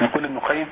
يقول ابن القيم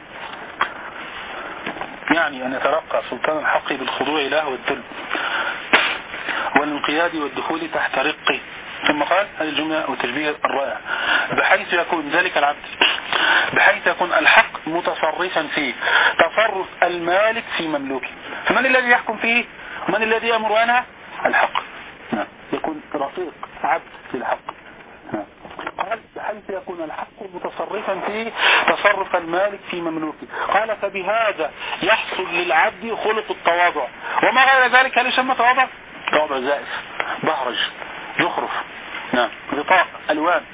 يعني أن يتلقى سلطان الحق بالخضوع له والذل والانقياد والدخول تحت رقه. ثم قال هذه الجملة والتشبيه الرائع: بحيث يكون ذلك العبد، بحيث يكون الحق متصرفا فيه تصرف المالك في مملوكه. فمن الذي يحكم فيه ومن الذي يأمر عنها؟ الحق. يكون رقيق عبد للحق. قال بحيث يكون الحق متصرفا فيه تصرف المالك في مملوكه. قال فبهذا يحصل للعبد خلق التواضع، وما غير ذلك هل يسمى تواضع؟ تواضع زائف، بهرج، زخرف، غطاء، ألوان.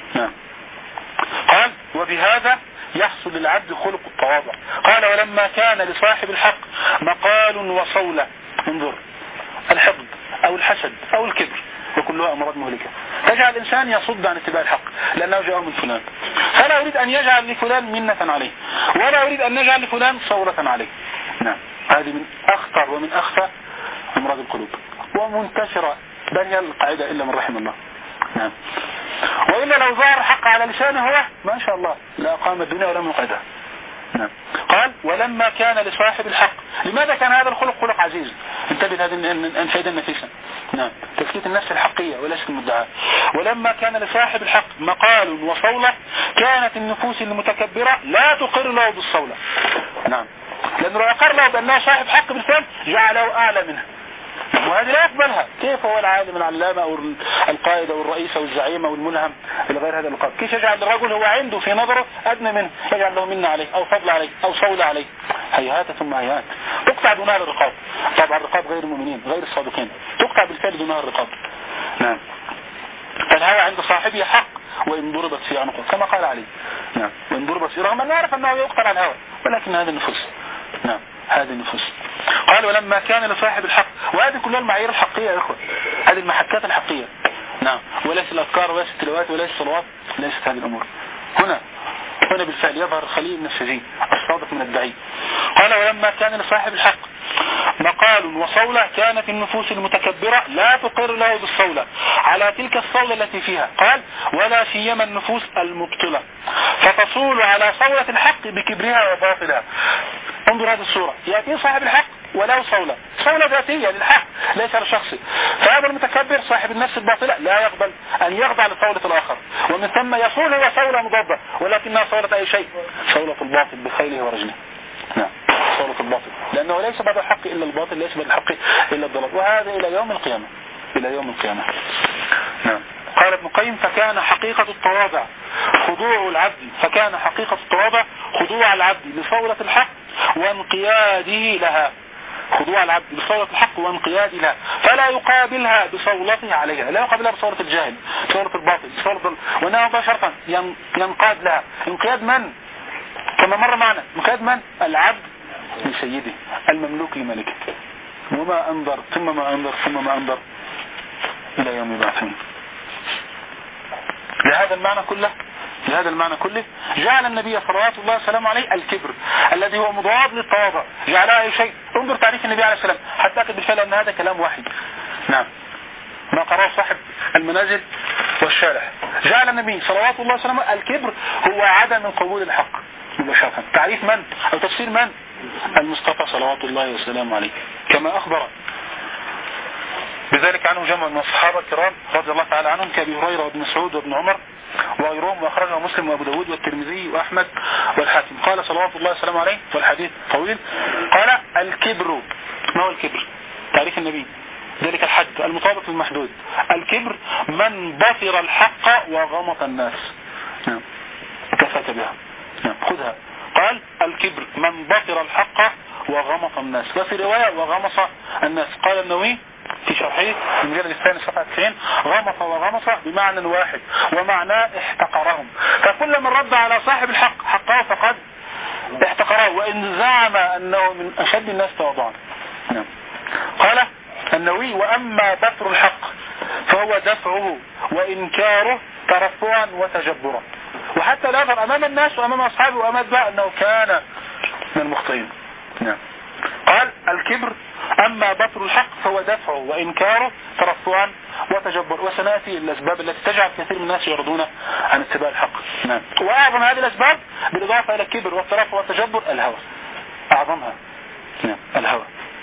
قال وبهذا يحصل للعبد خلق التواضع. قال ولما كان لصاحب الحق مقال وصولة، انظر، الحقد أو الحسد أو الكبر وكلها أمراض مهلكة تجعل الإنسان يصد عن اتباع الحق لأنه جاء من فلان، فلا يريد أن يجعل لفلان منة عليه، ولا يريد أن يجعل لفلان صولة عليه. هذه من أخطر ومن أخفى أمراض القلوب ومنتشرة، بل هي القاعدة إلا من رحم الله. وإلا لو ظهر حق على لسانه هو ما شاء الله لا أقام الدنيا ولم يقعدها. قال ولما كان لصاحب الحق. لماذا كان هذا الخلق خلق عزيز؟ انتبه هذه الفائدة النفيسة. تثبيت النفس الحقية وليس المدعاة. ولما كان لصاحب الحق مقال وصولة كانت النفوس المتكبرة لا تقر له بالصولة. لأنه لو أقر له بأنه صاحب حق بالفعل جعله أعلى منها، وهذه لا يقبلها. كيف هو العالم العلامة أو القائد أو الرئيس أو الزعيم أو الملهم إلى غير هذا اللقب، كيف يجعل الرجل هو عنده في نظره أدنى منه يجعل له منة عليه أو فضل عليه أو صولة عليه؟ هيهات ثم هيهات. تقطع دونها الرقاب، طبعا الرقاب غير المؤمنين غير الصادقين تقطع بالفعل دونها الرقاب. فالهوى عند صاحبه حق وإن ضربت في عنقه كما قال عليه. وإن ضربت في، رغم أن نعرف أنه يقتل عن الهوى، ولكن هذا النفوس. هذه النفوس. قال ولما كان لصاحب الحق، وهذه كلها المعايير الحقية يا إخوة، هذه المحكات الحقية. وليس الأذكار وليس التلاوات وليس الصلوات، ليست هذه الأمور. هنا بالفعل يظهر الخليل النفسي الصادق من الدعي. قال ولما كان لصاحب الحق مقال وصولة كانت النفوس المتكبرة لا تقر له بالصولة على تلك الصولة التي فيها. قال ولا سيما النفوس المبطلة فتصول على صولة الحق بكبرها وباطلها. انظر هذه الصورة، يأتي صاحب الحق وله صولة ذاتية للحق ليس لشخصي، فهذا المتكبر صاحب النفس الباطلة لا يقبل أن يخضع لصولة الآخر، ومن ثم يصول هو صولة مضادة ولكنها صولة أي شيء، صولة الباطل بخيله ورجله. صولة الباطل، لأنه ليس بعد الحق إلا الباطل، ليس بعد الحق إلا الضلال، وهذا إلى يوم القيامة. قال ابن القيم فكان حقيقة التواضع خضوع العبد، فكان حقيقة التواضع خضوع العبد لصولة الحق وانقياده لها، خضوع العبد بصولة الحق وانقياده لها، فلا يقابلها بصولته عليها، لا يقابلها بصولة الجاهل، بصولة الباطل، وإنما مباشرة ينقاد لها. انقياد من؟ كما مر معنا، انقياد من؟ العبد لسيده المملوك لملكه. وما أنظر ثم ما أنظر ثم ما أنظر إلى يوم يبعثون. لهذا المعنى كله جعل النبي صلوات الله وسلامه عليه الكبر الذي هو مضاد للتواضع جعلها أي شيء. انظر تعريف النبي عليه السلام حتى أكد بالفعل أن هذا كلام وحي. ما قرأه صاحب المنازل والشارح. جعل النبي صلوات الله وسلامه الكبر هو عدم قبول الحق مباشرة. تعريف من أو تفسير من؟ المصطفى صلوات الله وسلامه عليه، كما أخبر بذلك عنه جمع من الصحابة الكرام رضي الله تعالى عنهم كأبي هريرة وابن مسعود وابن عمر وغيرهم، وأخرجه مسلم وأبو داود والترمذي وأحمد والحاكم. قال صلوات الله وسلامه عليه والحديث طويل. قال الكبر. ما هو الكبر؟ تعريف النبي ذلك الحد المطابق للمحدود. الكبر من بصر الحق وغمط الناس. كفاك بها، خذها. قال الكبر من بصر الحق وغمط الناس، وفي رواية وغمص الناس. قال النووي في شرحه المجلد الثاني صفحة 90 غمص وغمص بمعنى واحد ومعناه احتقرهم، فكل من رد على صاحب الحق حقه فقد احتقره وإن زعم أنه من أشد الناس تواضعا. قال النووي وأما بصر الحق فهو دفعه وإنكاره ترفعا وتجبرا، وحتى لا يظهر أمام الناس وأمام أصحابه وأمام أتباعه أنه كان من المخطئين. قال الكبر أما بطر الحق فهو دفعه وإنكاره ترفعا وتجبر. وسنأتي الأسباب التي تجعل كثير من الناس يرضون عن اتباع الحق. نعم. وأعظم هذه الأسباب بالإضافة إلى الكبر والترفع والتجبر الهوى، أعظمها نعم الهوى.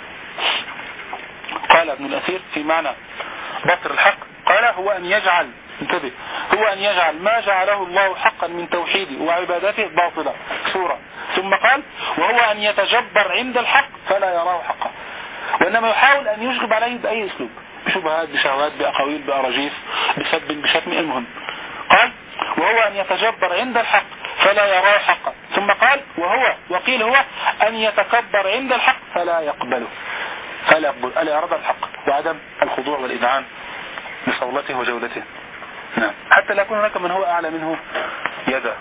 قال ابن الأثير في معنى بطر الحق قال هو أن يجعل، انتبه، هو أن يجعل ما جعله الله حقا من توحيده وعبادته باطلا صورة. ثم قال وهو أن يتجبر عند الحق فلا يراه حقا، وإنما يحاول أن يشغب عليه بأي أسلوب، بشبهات، بشهوات، بأقاويل، بأراجيف، بسب، بشتم، المهم. قال وهو أن يتجبر عند الحق فلا يراه حقا. ثم قال وقيل هو أن يتكبر عند الحق فلا يقبله، فلا يقبل الإرادة الحق وعدم الخضوع والإذعان بصولته وجولته. نعم. حتى لا يكون هناك من هو أعلى منه يدا.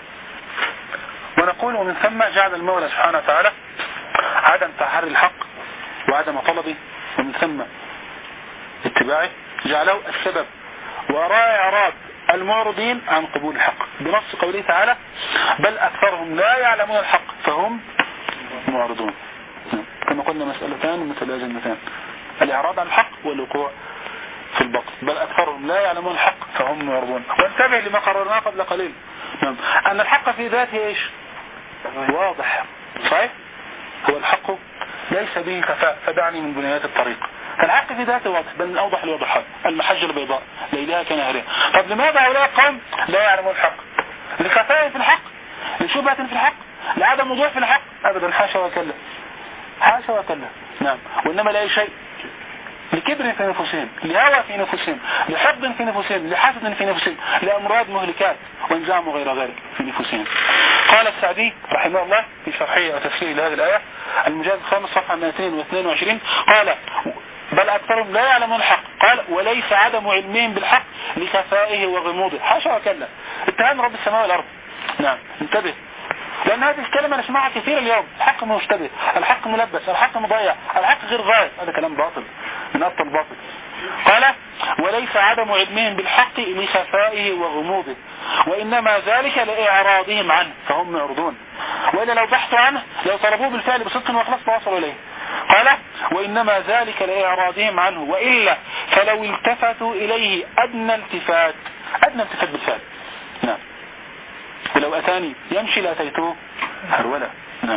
ونقول ومن ثم جعل المولى سبحانه وتعالى عدم تحري الحق وعدم طلبه ومن ثم اتباعه جعله السبب وراء إعراض المعرضين عن قبول الحق بنص قوله تعالى بل أكثرهم لا يعلمون الحق فهم معرضون. كما قلنا مسألتان متلازمتان، الإعراض عن الحق والوقوع في الباطل. بل أكثرهم لا يعلمون الحق فهم معرضون. وانتبه لما قررناه قبل قليل أن الحق في ذاته إيش؟ واضح صحيح؟ هو الحق ليس به خفاء فدعني من بنيات الطريق. فالحق في ذاته واضح، بل من أوضح الوضحات، المحجة البيضاء ليلها كنهارها. طب لماذا هؤلاء القوم لا يعلمون الحق؟ لخفاء في الحق، لشبهة في الحق، لعدم وضوح في الحق؟ أبدا، حاشا وكلا، حاشا وكلا. نعم. وإنما لا شيء، لكبر في نفوسهم، لهوى في نفوسهم، لحقد في نفوسهم، لحسد في نفوسهم، لأمراض مهلكات وانزعم غير ذلك في نفوسهم. قال السعدي رحمه الله في شرحه وتفسيره لهذه الآية المجلد 5 صفحة 222 قال بل أكثرهم لا يعلمون الحق. قال وليس عدم علمهم بالحق لخفائه وغموضه، حاشا وكلا، اتهام رب السماء والأرض. نعم. انتبه، لأن هذه الكلمة نسمعها كثير اليوم، الحق مشتبه، الحق ملبس، الحق مضيع، الحق غير غاية. هذا كلام باطل من أبطل باطل. قال وليس عدم علمهم بالحق لخفائه وغموضه وإنما ذلك لإعراضهم عنه فهم معرضون، وإلا لو بحثوا عنه لو طلبوه بالفعل بصدق وإخلاص لوصلوا إليه. قال وإنما ذلك لإعراضهم عنه وإلا فلو التفتوا إليه أدنى التفات، أدنى التفات بالفعل. نعم. ولو أتاني يمشي لأتيته هرولا. نعم.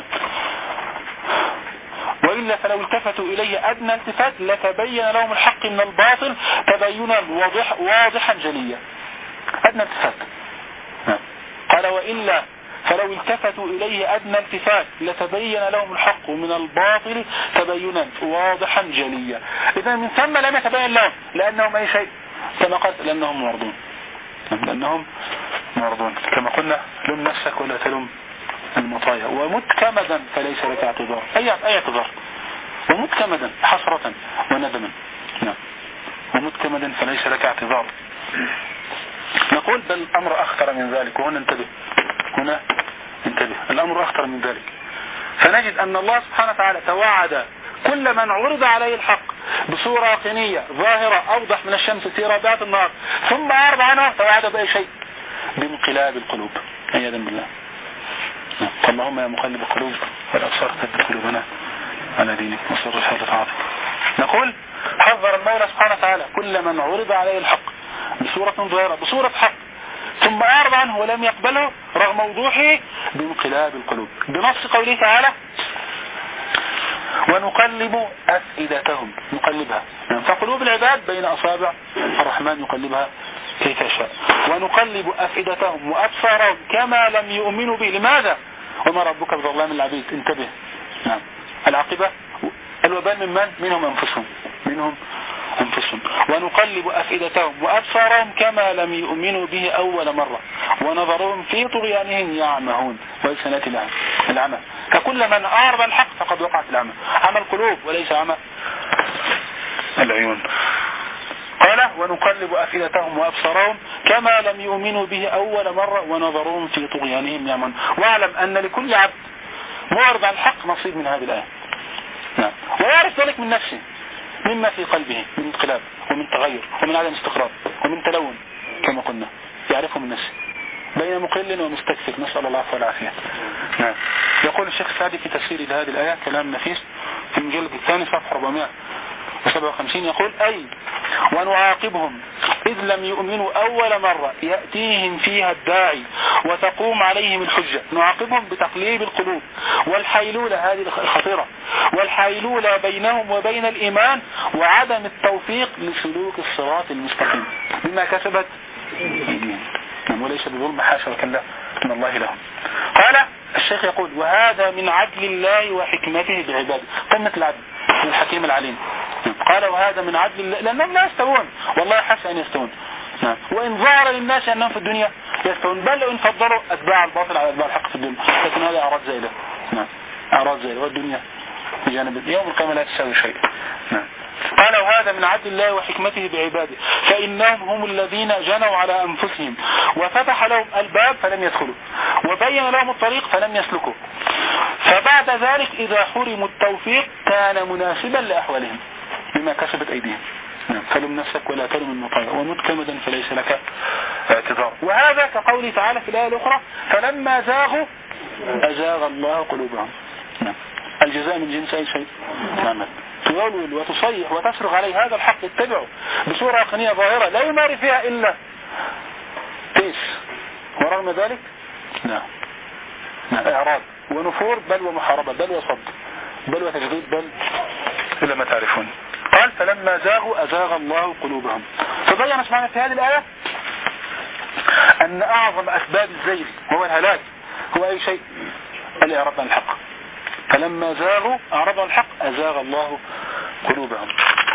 وإلا فلو التفتوا إليه أدنى التفات لتبين لهم الحق من الباطل تبينا واضحا جليا. أدنى التفات. نعم. قال وإلا فلو التفتوا إليه أدنى التفات لتبين لهم الحق من الباطل تبينا واضحا جليا. إذا من ثم لم يتبين لهم لأنهم أي شيء كما قلت لأنهم معرضون، لأنهم معرضون. كما قلنا لم نفسك ولا تلم المطايا ومت كمدا فليس لك اعتذار، أي اعتذار، ومت كمدا حسرة وندما. نعم. ومت كمدا فليس لك اعتذار. نقول بل الأمر أخطر من ذلك، وهنا انتبه، هنا انتبه، الأمر أخطر من ذلك. فنجد أن الله سبحانه وتعالى توعد كل من عرض عليه الحق بصورة يقينية ظاهرة أوضح من الشمس في رابعة النهار ثم أعرض عنه توعد بأي شيء؟ بانقلاب القلوب عياذا بالله. اللهم يا مقلب القلوب والأبصار ثبت قلوبنا على دينك وصر الحق طاعتك. نقول حذر المولى سبحانه وتعالى كل من عرض عليه الحق بصورة ظاهرة بصورة حق ثم أعرض عنه ولم يقبله رغم وضوحه بانقلاب القلوب بنص قوله تعالى ونقلب أفئدتهم، نقلبها. فقلوب العباد بين أصابع الرحمن يقلبها كيف يشاء. ونقلب أفئدتهم وأبصارهم كما لم يؤمنوا به. لماذا؟ وما ربك بظلام للعبيد. انتبه. نعم. العاقبة الوبال من منهم أنفسهم، منهم أنفسهم. ونقلب أفئدتهم وأبصارهم كما لم يؤمنوا به أول مرة ونظرهم في طغيانهم يعمهون. ويسنات العمى فكل من أعرض الحق فقد وقعت العمى، عمى القلوب وليس عمى العيون. قال ونقلب أفئدتهم وأبصارهم كما لم يؤمنوا به أول مرة ونظرهم في طغيانهم يعمهون. واعلم أن لكل عبد معرض عن الحق نصيب من هذه الآية. نعم. ويعرف ذلك من نفسه مما في قلبه من انقلاب ومن تغير ومن عدم استقرار ومن تلون كما قلنا، يعرفه من نفسه بين مقل ومستكثر، نسأل الله العفو والعافية. نعم. يقول الشيخ السعدي في تفسير هذه الآية كلام نفيس في المجلد الثاني صفحة 457 يقول أي ونعاقبهم إذ لم يؤمنوا أول مرة يأتيهم فيها الداعي وتقوم عليهم الحجة. نعاقبهم بتقليب القلوب والحيلولة، هذه الخطيرة، والحيلولة بينهم وبين الإيمان وعدم التوفيق لسلوك الصراط المستقيم بما كسبت أيديهم، وليس بظلم، حاشا وكلا من الله لهم. قال الشيخ يقول وهذا من عدل الله وحكمته بعباده، قمة العدل من الحكيم العليم. قال وهذا من عدل الله لأنهم لا يستوون، والله حسن أن يستوون، وإن ظهر للناس أنهم في الدنيا يستوون، بل وإن فضلوا أتباع الباطل على أتباع الحق في الدنيا، لكن هذا أعراض زائلة، أعراض زائلة، والدنيا بجانب يوم القيامة لا تساوي شيء. قال وهذا من عدل الله وحكمته بعباده فإنهم هم الذين جنوا على أنفسهم وفتح لهم الباب فلم يدخلوا وبين لهم الطريق فلم يسلكوا، فبعد ذلك إذا حرموا التوفيق كان مناسبا لأحوالهم بما كسبت أيديهم. فلم نفسك ولا تلم المطايا ومت كمدا فليس لك اعتذار. وهذا كقوله تعالى في الآية الأخرى فلما زاغوا أزاغ الله قلوبهم. الجزاء من جنس أي شيء نعمل، تولول وتصيح وتصرخ عليه هذا الحق اتبعه بصورة يقينية ظاهرة لا يماري فيها إلا تيس، ورغم ذلك لا إعراض ونفور بل ومحاربة بل وصد بل وتجديد بل إلا ما تعرفون. قال فلما زاغوا أزاغ الله قلوبهم. فبين سبحانه في هذه الآية أن أعظم أسباب الزيغ هو الهلاك هو أي شيء الإعراض عن الحق. فلما زاغوا أعرضوا عن الحق أزاغ الله قلوبهم.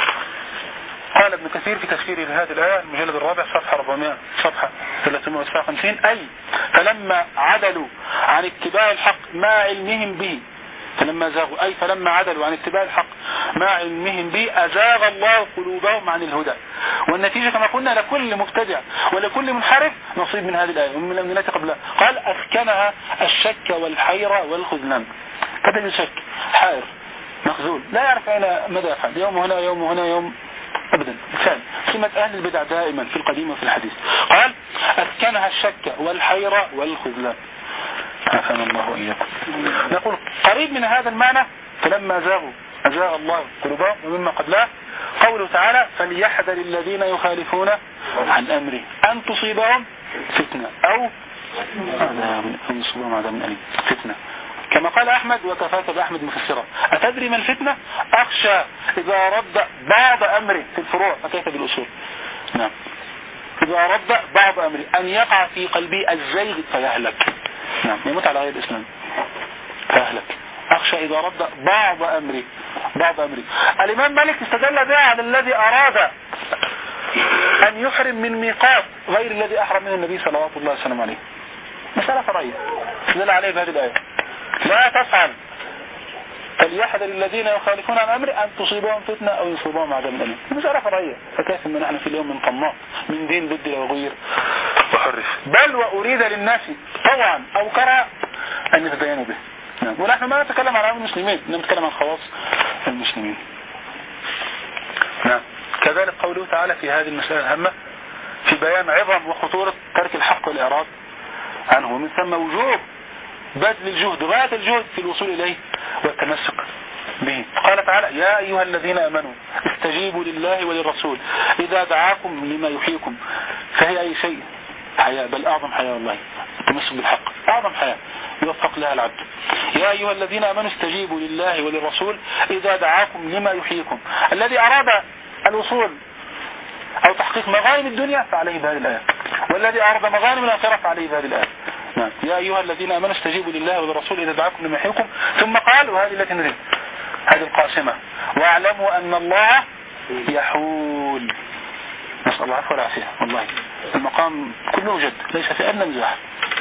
قال ابن كثير في تفسيره لهذه الآية المجلد الرابع صفحة 359 أي فلما عدلوا عن اتباع الحق مع علمهم به، فلما زاغوا أي فلما عدلوا عن اتباع الحق مع علمهم به أزاغ الله قلوبهم عن الهدى. والنتيجة كما قلنا لكل مبتدع ولكل منحرف نصيب من هذه الآية ومن الأمثلة قبلها. قال أسكنها الشك والحيرة والخذلان. كذا يشك حائر مخزول لا يعرف أين ماذا يفعل، يوم هنا يوم هنا يوم أبدا. مثال سمة أهل البدع دائما في القديم وفي الحديث. قال أسكنها الشك والحيرة والخذلان. عافانا الله وإياكم. نقول قريب من هذا المعنى فلما زاغوا أزاغ الله قلوبهم، ومما قبلها قوله تعالى فليحذر الذين يخالفون عن أمره أن تصيبهم فتنة أو يصيبهم عذاب أليم. فتنة كما قال أحمد وكفاك بأحمد مفسرا أتدري ما الفتنة؟ أخشى إذا رد بعض أمره في الفروع فكيف بالأصول. نعم إذا رد بعض أمره أن يقع في قلبي الزيغ فيهلك. نعم يموت على غير الإسلام فيهلك. أخشى إذا رد بعض أمري. الإمام مالك استدل بها على الذي أراد أن يحرم من ميقات غير الذي أحرم منه النبي صلى الله عليه وسلم عليه. مسألة فرعية استدل عليه بهذه الآية لا تفعل فليحذر الذين يخالفون عن أمره أن تصيبهم فتنة أو يصيبهم عذاب أليم. مسألة فرعية فكيف من نحن في اليوم من طماع من دين بدل وغير وحرف بل وأريد للناس طوعا أو كرها أن يتدينوا به. نعم. ونحن ما نتكلم عن المسلمين نتكلم عن خواص المسلمين. نعم. كذلك قوله تعالى في هذه المسألة الهامة في بيان عظم وخطورة ترك الحق والإعراض عنه ومن ثم وجوب بذل الجهد غاية الجهد في الوصول إليه والتمسك به. قال تعالى يا أيها الذين آمنوا استجيبوا لله وللرسول إذا دعاكم لما يحييكم. فهي أي شيء حياة بل أعظم حياة والله التمسك بالحق أعظم حياة يوفق لها العبد. يا أيها الذين آمنوا استجيبوا لله وللرسول إذا دعاكم لما يحييكم. الذي أراد الوصول أو تحقيق مغانم الدنيا فعليه بهذه الآية والذي أراد مغانم الآخرة فعليه بهذه الآية. نعم. يا أيها الذين آمنوا استجيبوا لله وللرسول إذا دعاكم لما يحييكم. ثم قال وهذه التي نريد هذه القاسمة واعلموا أن الله يحول. نسأل الله العفو والعافية. والله المقام كله جد ليس في أدنى مزاح.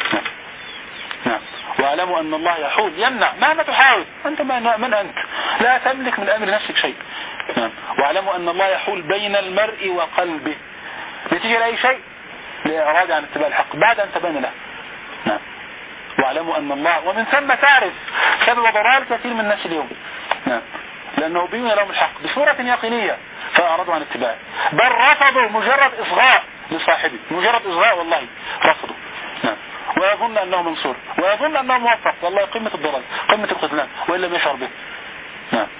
نعم. واعلموا أن الله يحول يمنع مهما تحاول أنت من أنت لا تملك من أمر نفسك شيء. نعم. واعلموا أن الله يحول بين المرء وقلبه نتيجة لأي شيء لإعراض عن اتباع الحق بعد أن تبين له. نعم. واعلموا أن الله ومن ثم تعرف سبب ضلال كثير من الناس اليوم. نعم. لأنه بين لهم الحق بصورة يقينية فأعرضوا عن اتباعه بل رفضوا مجرد إصغاء لصاحبه مجرد إصغاء والله رفضوا. نعم. ويظن أنه منصور ويظن أنه موفق والله قمة الضلال قمة الخذلان وإن لم يشعر به. نعم.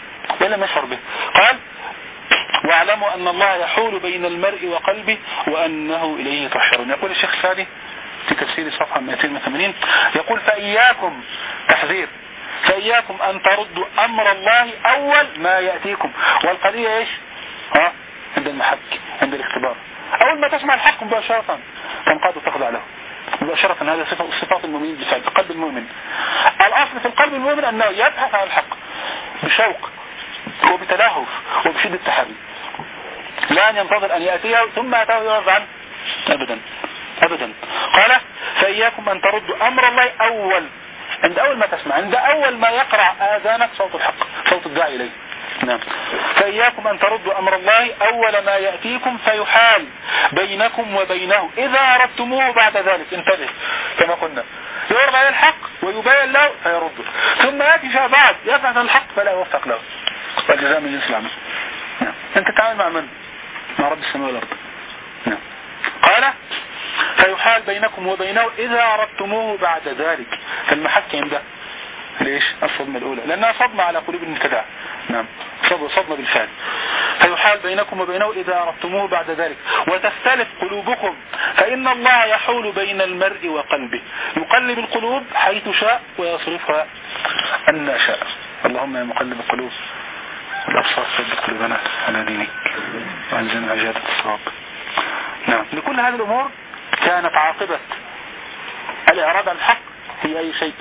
لم يشعر به. قال واعلموا أن الله يحول بين المرء وقلبه وأنه إليه تحشرون. يقول الشيخ السعدي في تفسير صفحة 280 يقول فإياكم تحذير فإياكم أن تردوا أمر الله أول ما يأتيكم. والقضية إيش عند المحك عند الاختبار أول ما تسمع الحق مباشرة تنقاد وتخضع له مباشرة. هذا صفات المؤمنين بالفعل في قلب المؤمن. الأصل في القلب المؤمن أنه يبحث عن الحق بشوق وبتلهف وبشدة تحري لا أن ينتظر أن يأتيه ثم أتاه يرضى عنه أبدا. قال فإياكم أن تردوا أمر الله عند أول ما تسمع عند أول ما يقرع آذانك صوت الحق صوت الداعي إليه. نعم. فإياكم أن تردوا أمر الله أول ما يأتيكم فيحال بينكم وبينه إذا أردتموه بعد ذلك. انتبه كما قلنا يعرض عليه الحق ويبين له فيرده ثم يأتي فيما بعد يفعل الحق فلا يوفق له والجزاء من جنس العمل. نعم. أنت تعامل مع من؟ مع رب السماء والأرض. نعم. قال فيحال بينكم وبينه إذا أردتموه بعد ذلك. فالمحك عنده ليش الصدمة الأولى لأنها صدمة على قلوب المبتدع. نعم صدمة بالفعل. فيحال بينكم وبينه إذا أردتموه بعد ذلك وتختلف قلوبكم فإن الله يحول بين المرء وقلبه يقلب القلوب حيث شاء ويصرفها أن شاء. اللهم يا مقلب القلوب الأبصار ثبت قلوبنا على دينك وألزمنا عجادة الصواب. نعم. لكل هذه الأمور كانت عاقبة الإعراض عن الحق هي أي شيء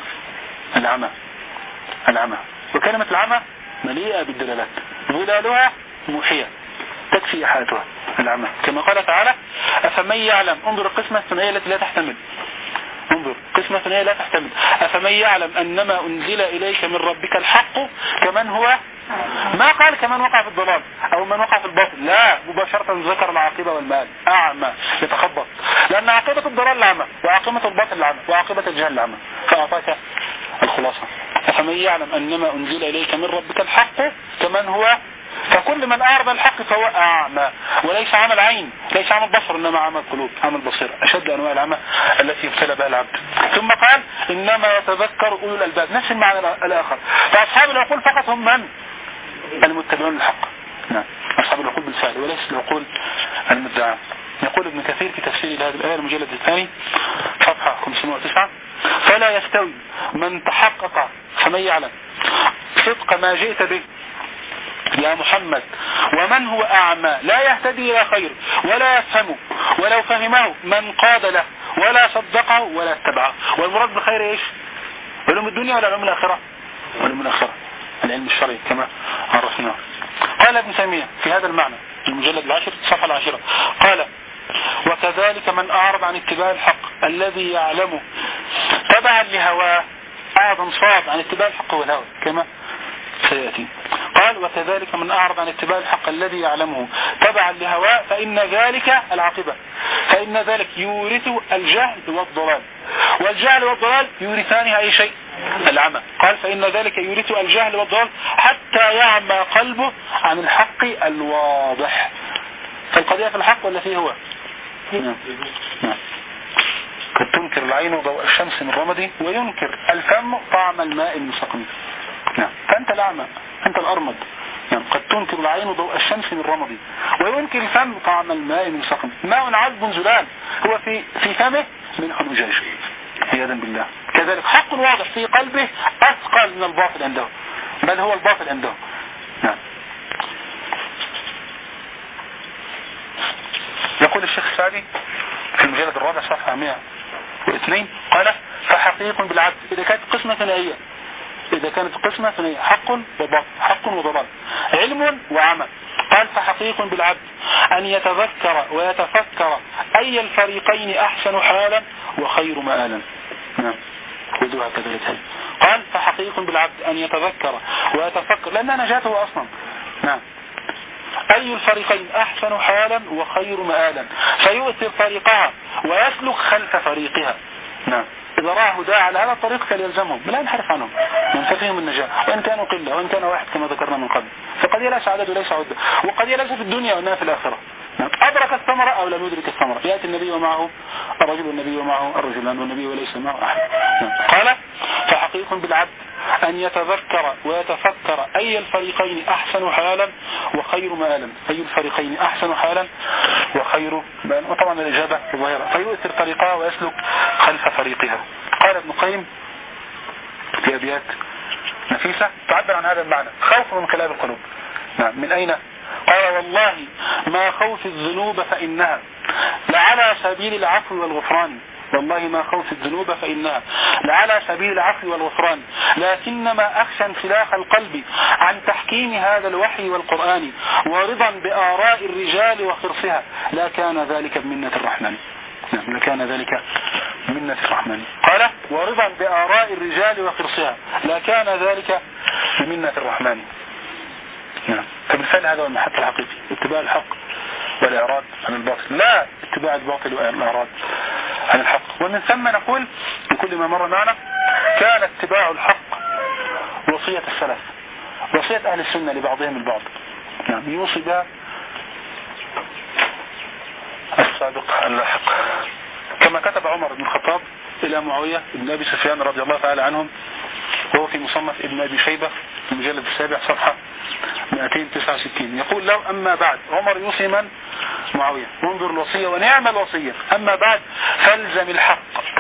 العمى. وكلمة العمى مليئة بالدلالات ظلالها موحية تكفي إحاتها العمى كما قال تعالى أفمن يعلم انظر القسمة الثنائية التي لا تحتمل أفمن يعلم أنما أنزل إليك من ربك الحق كمن هو ما قال كمن وقع في الضلال أو من وقع في الباطل لا مباشرة ذكر العاقبة والمآل أعمى يتخبط لأن عاقبة الضلال العمى وعاقبة الباطل العمى وعاقبة الجهل العمى. فأعطاك الخلاصة أفمن يعلم أنما أنزل إليك من ربك الحق كمن هو فكل من أعرض الحق فهو أعمى وليس عمى العين ليس عمى البصر إنما عمى القلوب عمى البصير أشد أنواع العمى التي يبتلى بها العبد. ثم قال إنما يتذكر أولو الألباب نفس المعنى الآخر. فأصحاب العقول فقط هم من المتبعون للحق. نعم أصحاب العقول بالفعل وليس العقول المدعاة. يقول ابن كثير في تفسير هذه الآية المجلد الثاني صفحة 509 فلا يستوي من تحقق فمن يعلم صدق ما جئت به يا محمد ومن هو أعمى لا يهتدي إلى خير ولا يفهمه ولو فهمه من قاد له ولا صدقه ولا اتبعه. والمراد بخير إيش؟ علوم الدنيا ولا علوم الآخرة؟ علوم الآخرة العلم الشرعي كما عرفناه. قال ابن تيمية في هذا المعنى المجلد 10 صفحة 10 قال وكذلك من أعرض عن اتباع الحق الذي يعلمه تبعا لهواه أعظم صعب عن اتباع الحق والهوى كما سيأتي. قال وكذلك من أعرض عن اتباع الحق الذي يعلمه تبعا لهواه فإن ذلك العاقبة فإن ذلك يورث الجهل والضلال والجهل والضلال يورثانها أي شيء العمى. قال فإن ذلك يورث الجهل والضلال حتى يعمى قلبه عن الحق الواضح. فالقضية في الحق ولا فيه هو؟ نعم. قد تنكر العين ضوء الشمس من رمدي وينكر الفم طعم الماء من سقمه. نعم. فأنت الأعمى أنت الأرمد. نعم. قد تنكر العين ضوء الشمس من رمدي وينكر الفم طعم الماء من سقمه. ماء عذب زلال هو في فمه من حنجاج عياذا بالله. كذلك حق واضح في قلبه أثقل من الباطل عنده بل هو الباطل عنده. نعم. يقول الشيخ السعدي في المجلد الرابع صفحة 102 قال فحقيق بالعبد إذا كانت قسمة ثنائية حق وباطل حق وضلال علم وعمل. قال فحقيق بالعبد أن يتذكر ويتفكر أي الفريقين أحسن حالا وخير مآلا. نعم. وذوها كذلك هل. قال فحقيق بالعبد أن يتذكر ويتفكر لأنها نجاته أصلا. نعم. أي الفريقين أحسن حالا وخير مآلا فيؤثر فريقها ويسلك خلف فريقها. نعم. إذا رأى هداء على هذا الطريق فليلزمهم لا ينحرف عنهم ينفذهم النجاة وإن كانوا قلة وإن كان واحد كما ذكرنا من قبل. فقد لا سعادة وليس عدة وقد ليس في الدنيا وإنها في الآخرة. نعم. أدرك الثمرة أو لم يدرك الثمرة يأتي النبي ومعه الرجل والنبي ومعه الرجلان والنبي وليس معه أحد. نعم. قال فحقيق بالعبد أن يتذكر ويتفكر أي الفريقين أحسن حالا وخير مآلا، أي الفريقين أحسن حالا وخير مآلا، وطبعا الإجابة ظاهرة، فيؤثر طريقها ويسلك خلف فريقها. قال ابن القيم في أبيات نفيسة تعبر عن هذا المعنى: خوف من كلاب القلوب. نعم، من أين؟ قال: والله ما خوف الذنوب فإنها لعلى سبيل العفو والغفران، والله ما خوف الذنوب فإنها لعلى سبيل العفو والغفران، لكنما أخشى انسلاخ القلب عن تحكيم هذا الوحي والقرآن ورضا بآراء الرجال وخرصها، لا كان ذلك بمنة الرحمن. نعم، لكان ذلك منة الرحمن. قال: ورضا بآراء الرجال وخرصها، لا كان ذلك بمنة الرحمن. نعم، فبالفعل هذا هو المحك الحقيقي، اتباع الحق والإعراض عن الباطل، لا اتباع الباطل والإعراض عن الحق. ومن ثم نقول بكل ما مر معنا: كان اتباع الحق وصية السلف، وصية أهل السنة لبعضهم البعض. نعم، يوصي بها السابق اللاحق، كما كتب عمر بن الخطاب إلى معاوية بن أبي سفيان رضي الله تعالى عنهم، وهو في مصنف ابن أبي شيبة في المجلد السابع صفحة 269، يقول: لو أما بعد، عمر يوصي من؟ معاوية، وانظر الوصية ونعم الوصية: أما بعد فالزم الحق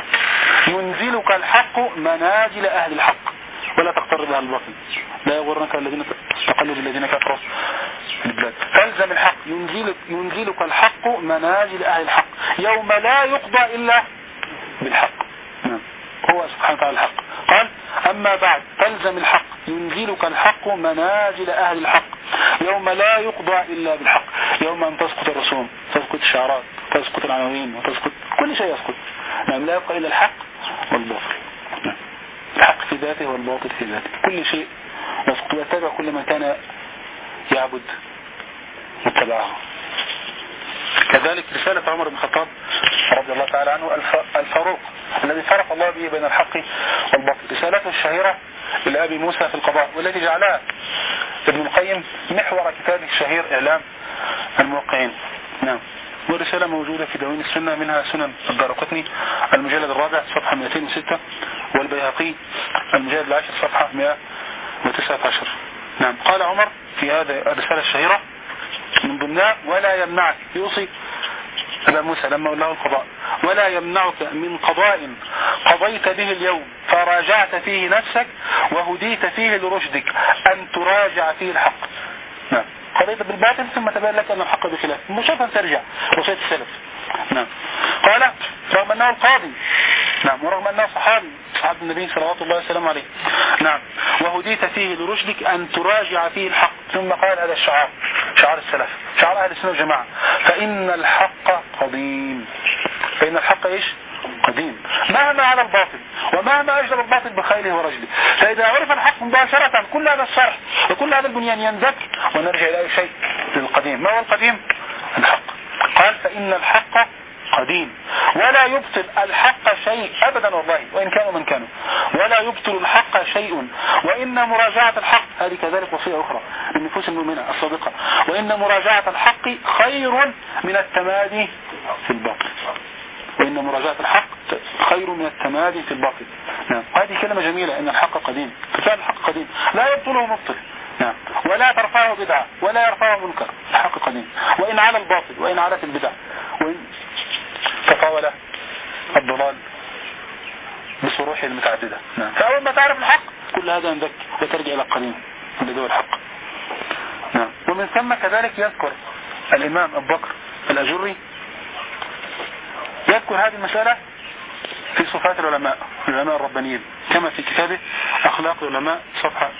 ينزلك الحق منازل أهل الحق ولا تقترب بها الباطل، لا يغرنك الذين تقلب الذين كفروا في البلاد. فالزم الحق ينزلك الحق منازل أهل الحق يوم لا يقضى إلا بالحق. هو سبحانه وتعالى الحق. قال: أما بعد فالزم الحق ينزلك الحق منازل أهل الحق يوم لا يقضى إلا بالحق، يوم أن تسقط الرسوم، تسقط الشعارات، تسقط العناوين، وتسقط كل شيء يسقط. نعم، لا يبقى إلا الحق والباطل. الحق في ذاته والباطل في ذاته، كل شيء يسقط، ويتبع كل من كان يعبد واتبعه. كذلك رسالة عمر بن الخطاب رضي الله تعالى عنه الفاروق الذي فرق الله به بين الحق والباطل، رسالته الشهيرة إلى أبي موسى في القضاء، والتي جعلها ابن القيم محور كتابه الشهير إعلام الموقعين. نعم، والرسالة موجودة في دواوين السنة، منها سنن الدارقطني المجلد الرابع صفحة 206، والبيهقي المجلد العاشر صفحة 119. نعم، قال عمر في هذه الرسالة الشهيرة من ضمنها: ولا يمنعك، يوصي أبا موسى لما له القضاء: ولا يمنعك من قضاء قضيت به اليوم فراجعت فيه نفسك وهديت فيه لرشدك أن تراجع فيه الحق. نعم، قضيت بالباطل ثم تبين لك أن الحق بخلاف، مشافا ترجع، وصية السلف. نعم، قال: رغم أنه القاضي، نعم، ورغم أنه صحابي النبي صلوات الله وسلم عليه، نعم، وهديت فيه لرشدك أن تراجع فيه الحق. ثم قال هذا الشعار، شعار السلف، شعار أهل السنة والجماعة: فإن الحق قديم. فإن الحق إيش؟ قديم، مهما على الباطل ومهما أجلب الباطل بخيله ورجله. فإذا عرف الحق مباشرة كل هذا الشرح وكل هذا البنيان ينزك، ونرجع إلى أي شيء للقديم. ما هو القديم؟ الحق. قال: فإن الحق قديم ولا يبطل الحق شيء أبدا، والله وإن كانوا من كانوا، ولا يبطل الحق شيء، وإن مراجعة الحق، هذه كذلك وصية أخرى للنفوس المؤمنة الصادقة: وإن مراجعة الحق خير من التمادي في الباطل، وإن مراجعة الحق خير من التمادي في الباطل. نعم، هذه كلمة جميلة، إن الحق قديم، ففعل الحق قديم لا يبطله مبطل. نعم، ولا ترفعه بدعة ولا يرفعه منكر، الحق قديم، وإن على الباطل وإن علت البدع وإن تطاول الضلال بصروحه المتعددة. نعم، فأول ما تعرف الحق كل هذا ينذك وترجع إلى القديم الذي هو الحق. نعم، ومن ثم كذلك يذكر الإمام أبو بكر الأجري، يذكر هذه المسألة في صفات العلماء الربانيين، كما في كتابه أخلاق العلماء صفحة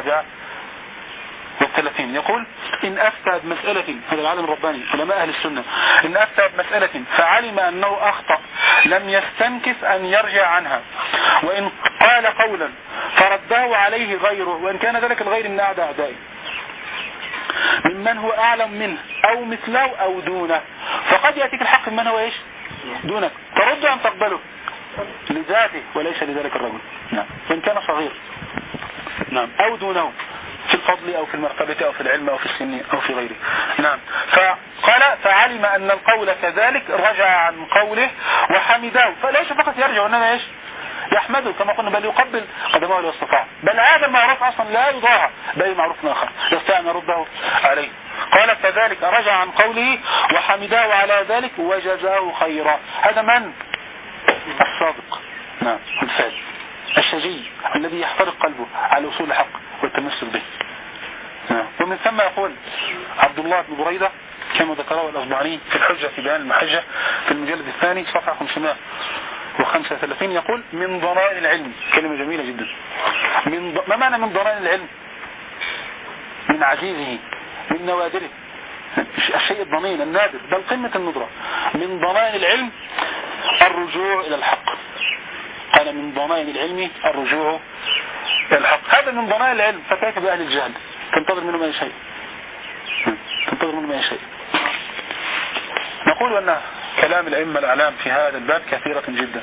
37، يقول: إن أفتى بمسألة، هذا العالم الرباني علماء أهل السنة، إن أفتى بمسألة فعلم أنه أخطأ لم يستنكف أن يرجع عنها، وإن قال قولا فرده عليه غيره، وإن كان ذلك الغير من أعداء أعدائه ممن هو أعلم منه أو مثله أو دونه، فقد يأتيك الحق من هو إيش؟ دونك، ترد أن تقبله لذاته وليس لذلك الرجل. نعم، وإن كان صغير، نعم، أو دونه في الفضل أو في المرتبة أو في العلم أو في السن أو في غيره. نعم، فقال: فعلم أن القول كذلك رجع عن قوله وحمده، فليس فقط يرجع وإنما إيش؟ يحمده كما قلنا، بل يقبل قدمه لو استطاع، بل هذا المعروف أصلا لا يضاهى بأي معروف آخر يستطيع أن يرده عليه. قال كذلك رجع عن قوله وحمداه على ذلك وجزاه خيرا. هذا من؟ الصادق، نعم، الفاز الشجي الذي يحترق قلبه على وصول الحق والتمسك به. نعم. ومن ثم يقول عبد الله بن بريدة كما ذكره الأصبهاني في الحجة في بيان المحجة في المجلد الثاني صفحة 535 يقول من ضرائر العلم، كلمة جميلة جدا، ما معنى من ضرائر العلم؟ من عزيزه، من نوادره، الشيء الضنين النادر، بل قمة الندرة. من ضمان العلم الرجوع إلى الحق. قال من ضمان العلم الرجوع إلى الحق، هذا من ضمان العلم. فكيف بأهل الجهل؟ تنتظر منهم أي شيء؟ تنتظر منهم أي شيء؟ نقول أن كلام الأئمة الأعلام في هذا الباب كثيرة جدا،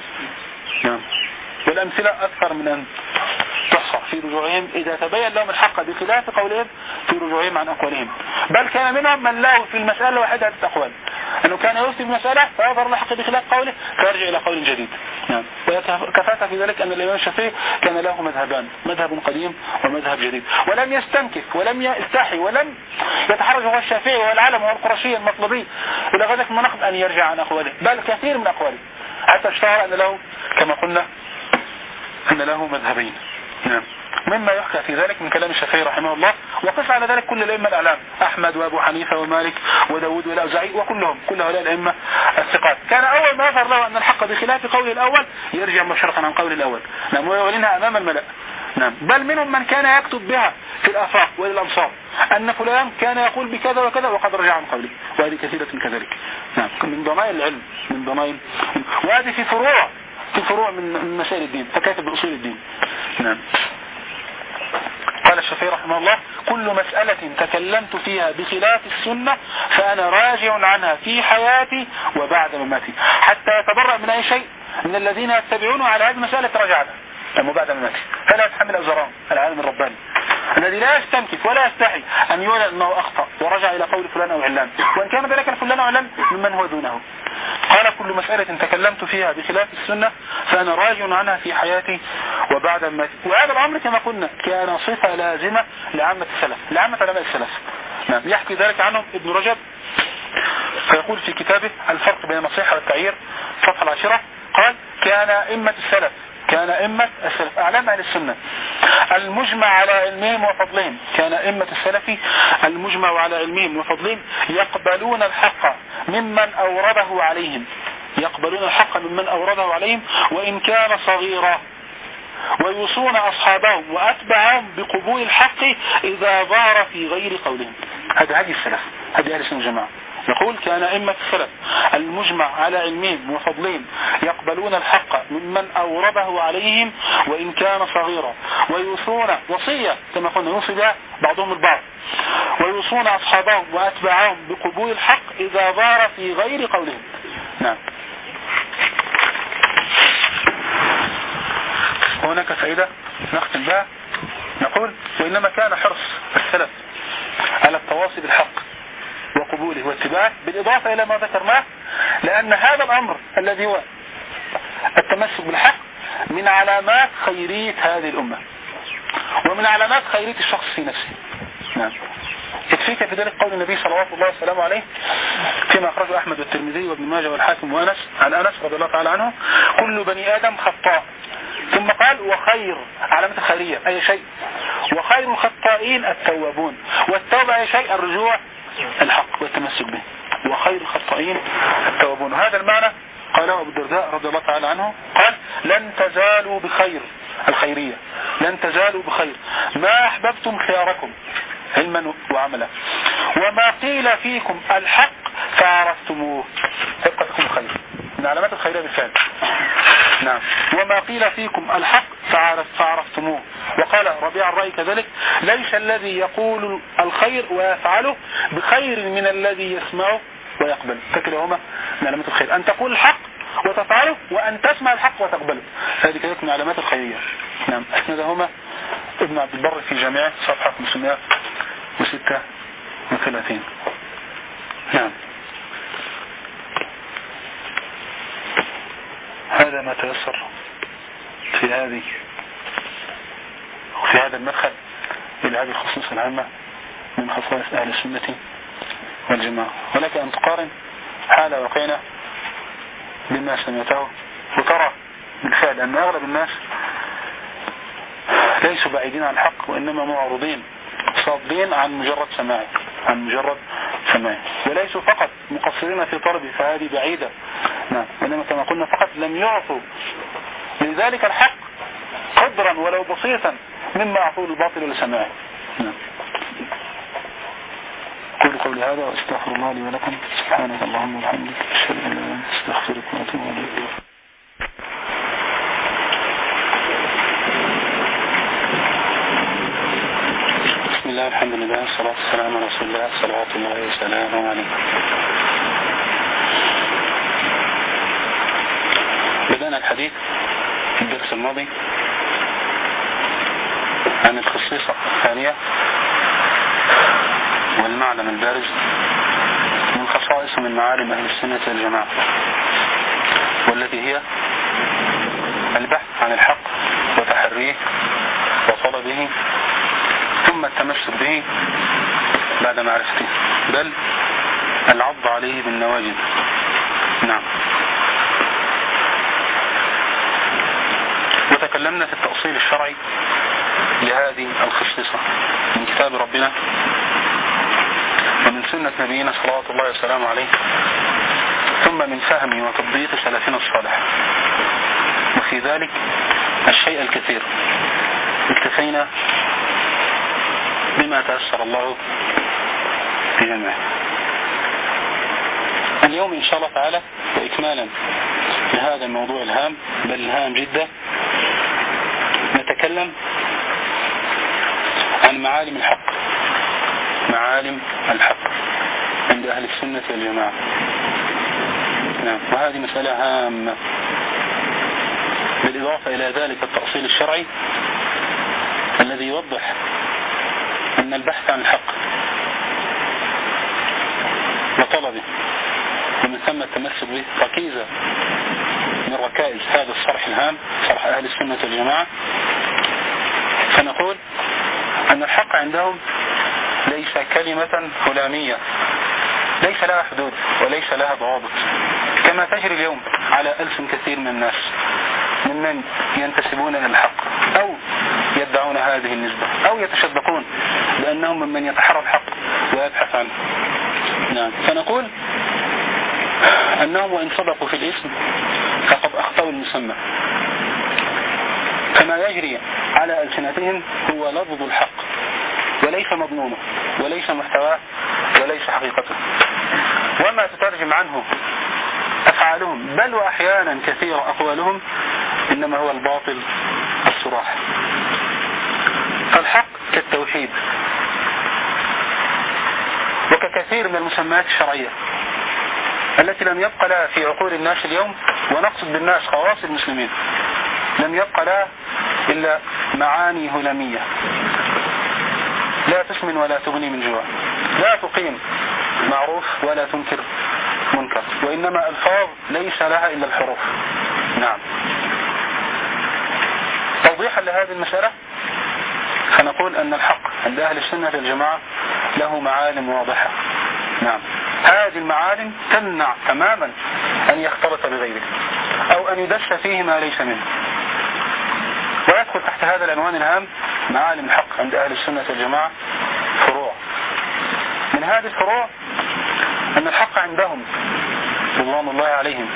والأمثلة أكثر من أن تحصى في رجوعهم إذا تبين لهم الحق بخلاف قولهم في رجوعهم عن أقوالهم. بل كان منهم من له في المسألة واحدة أقوال، أنه كان يفتي بمسألة فيظهر الحق بخلاف قوله فيرجع إلى قول جديد. وكفاته في ذلك أن الإمام الشافعي كان له مذهبان، مذهب قديم ومذهب جديد، ولم يستنكف ولم يستحي ولم يتحرج هو الشافعي والعالم والقرشي المطلبي إلى غاية ما نقد أن يرجع عن أقواله، بل كثير من أقواله، حتى اشتهر أن له كما قلنا أن له مذهبين. نعم. مما يحكى في ذلك من كلام الشافعي رحمه الله، وقف على ذلك كل الأئمة الأعلام، أحمد وأبو حنيفة ومالك وداود والأوزاعي وكلهم، كل هؤلاء الأئمة الثقات، كان أول ما يظهر له أن الحق بخلاف قول الأول يرجع مباشرة عن قول الأول، نعم، ويعلنها أمام الملأ. نعم. بل منهم من كان يكتب بها في الآفاق والأمصار أن فلان كان يقول بكذا وكذا وقد رجع عن قوله، وهذه كثيرة كذلك. نعم. من ضمائن العلم، من ضمائن، وهذه في فروع من مسائل الدين، فكيف بأصول الدين. نعم. قال الشافعي رحمه الله كل مسألة تكلمت فيها بخلاف السنة فأنا راجع عنها في حياتي وبعد مماتي، حتى يتبرأ من أي شيء من الذين يتبعونه على هذه المسألة راجع عنها وبعد مماتي، فلا يتحمل أوزارهم. العالم الرباني الذي لا يستنكف ولا يستحي أن يعلن أنه أخطأ ورجع إلى قول فلان أو علان، وإن كان ذلك الفلان أو علان ممن هو دونه. قال كل مسألة تكلمت فيها بخلاف السنة فأنا راجع عنها في حياتي وبعد مماتي. وهذا الأمر كما قلنا كان صفة لازمة لعامة السلف، لعامة علماء السلف. نعم. يحكي ذلك عنهم ابن رجب فيقول في كتابه الفرق بين النصيحة والتعيير صفحة 10 قال كان أئمة السلف أعلام أهل السنة المجمع على علمهم وفضلهم، كان أئمة السلف المجمع على علمهم وفضلهم يقبلون الحق ممن أورده عليهم وإن كان صغيرا، ويوصون أصحابهم وأتبعهم بقبول الحق إذا ظهر في غير قولهم. هذه السلف، هذه أهل السنة الجماعة. يقول كان أئمة السلف المجمع على علمهم وفضلهم يقبلون الحق ممن أورده عليهم وإن كان صغيرا، ويوصون وصية كما قلنا يوصي بها بعضهم البعض، ويوصون أصحابهم وأتباعهم بقبول الحق إذا ظهر في غير قولهم. نعم. هناك فائدة نختم بها، نقول وإنما كان حرص السلف على التواصي بالحق وقبوله واتباعه بالإضافة إلى ما ذكرناه، لأن هذا الأمر الذي هو التمسك بالحق من علامات خيرية هذه الأمة ومن علامات خيرية الشخص في نفسه. نعم. يكفيك في ذلك قول النبي صلى الله عليه وسلم فيما أخرجه أحمد والترمذي وابن ماجه والحاكم وأنس عن أنس رضي الله تعالى عنه كل بني آدم خطاء، ثم قال وخير علامة الخيرية أي شيء، وخير الخطائين التوابون، والتوبة أي شيء الرجوع الحق والتمسك به، وخير الخطائين التوابون. هذا المعنى قاله أبو الدرداء رضي الله تعالى عنه قال لن تزالوا بخير، الخيرية لن تزالوا بخير ما أحببتم خياركم علما وعملا، وما قيل فيكم الحق فعرفتموه تبقى فيكم خير، من علامات الخيرية بالفعل. نعم. وما قيل فيكم الحق فعرفتموه. وقال ربيع الرأي كذلك ليس الذي يقول الخير ويفعله بخير من الذي يسمعه ويقبل، فكلهما من علامات الخير أن تقول الحق وتفعله وأن تسمع الحق وتقبله، هذه كذلك من علامات الخيرية. نعم. أسندهما ابن عبد البر في جامعه صفحة 536. نعم. هذا ما تيسر في في هذا المدخل إلى هذه الخصوص العامة من خصائص أهل السنة والجماعة. ولك أن تقارن حال واقعنا بما سمعته وترى بالفعل أن أغلب الناس ليسوا بعيدين عن الحق، وإنما معروضين صادين عن مجرد سماعه، وليسوا فقط مقصرين في طلبه، فهذه بعيدة. نعم. وإنما كما قلنا فقط لم يعطوا لذلك الحق قدرا ولو بسيطا مما أعطوه الباطل لسماعه. نعم. قولوا قولي هذا واستغفر الله لي ولكم. سبحانك اللهم وبحمدك أشهد أن لا إله إلا أنت أستغفرك وأتوب إليك. بسم الله الحمد لله والصلاة والسلام على رسول الله صلوات الله وسلامه عليه. بدأنا الحديث في الدرس الماضي عن الخصيصة الثانية والمعلم البارز من خصائص من معالم أهل السنة والجماعة، والتي هي البحث عن الحق وتحريه وطلبه ثم التمسك به بعد معرفته، بل العض عليه بالنواجذ. نعم. وتكلمنا في التأصيل الشرعي لهذه الخصيصة من كتاب ربنا ومن سنة نبينا صلوات الله وسلامه عليه، ثم من فهم وتطبيق سلفنا الصالح، وفي ذلك الشيء الكثير. اكتفينا بما تيسر الله بجمعه. اليوم إن شاء الله تعالى وإكمالا لهذا الموضوع الهام، بل الهام جدا، نتكلم عن معالم الحق عند أهل السنة والجماعة. نعم. وهذه مسألة هامة، بالإضافة إلى ذلك التأصيل الشرعي الذي يوضح أن البحث عن الحق وطلبه ومن ثم التمسك به ركيزة من ركائز هذا الصرح الهام، صرح أهل السنة والجماعة. فنقول أن الحق عندهم ليس كلمة هلامية، ليس لها حدود وليس لها ضوابط، كما تجري اليوم على ألسن كثير من الناس ممن ينتسبون إلى الحق أو يدعون هذه النسبة أو يتشبقون بأنهم ممن يتحرى الحق ويبحث عنه. نعم. فنقول أنهم وإن صدقوا في الاسم فقد أخطأوا المسمى، كما يجري على ألسنتهم هو لفظ الحق وليس مضمونه وليس محتواه وليس حقيقته، وما تترجم عنه أفعالهم بل وأحيانا كثير أقوالهم إنما هو الباطل الصراح. فالحق كالتوحيد وككثير من المسميات الشرعية التي لم يبقى لها في عقول الناس اليوم، ونقصد بالناس خواص المسلمين، لم يبقى لها إلا معاني هلامية لا تسمن ولا تغني من جوع، لا تقيم معروف ولا تنكر منكر، وإنما ألفاظ ليس لها إلا الحروف. نعم. توضيحا لهذه المسألة فنقول أن الحق عند أهل السنة والجماعة له معالم واضحة. نعم. هذه المعالم تمنع تماما أن يختلط بغيره أو أن يدس فيه ما ليس منه. ويدخل تحت هذا العنوان الهام معالم الحق عند أهل السنة والجماعة فروع. من هذه الفروع أن الحق عندهم رضوان الله عليهم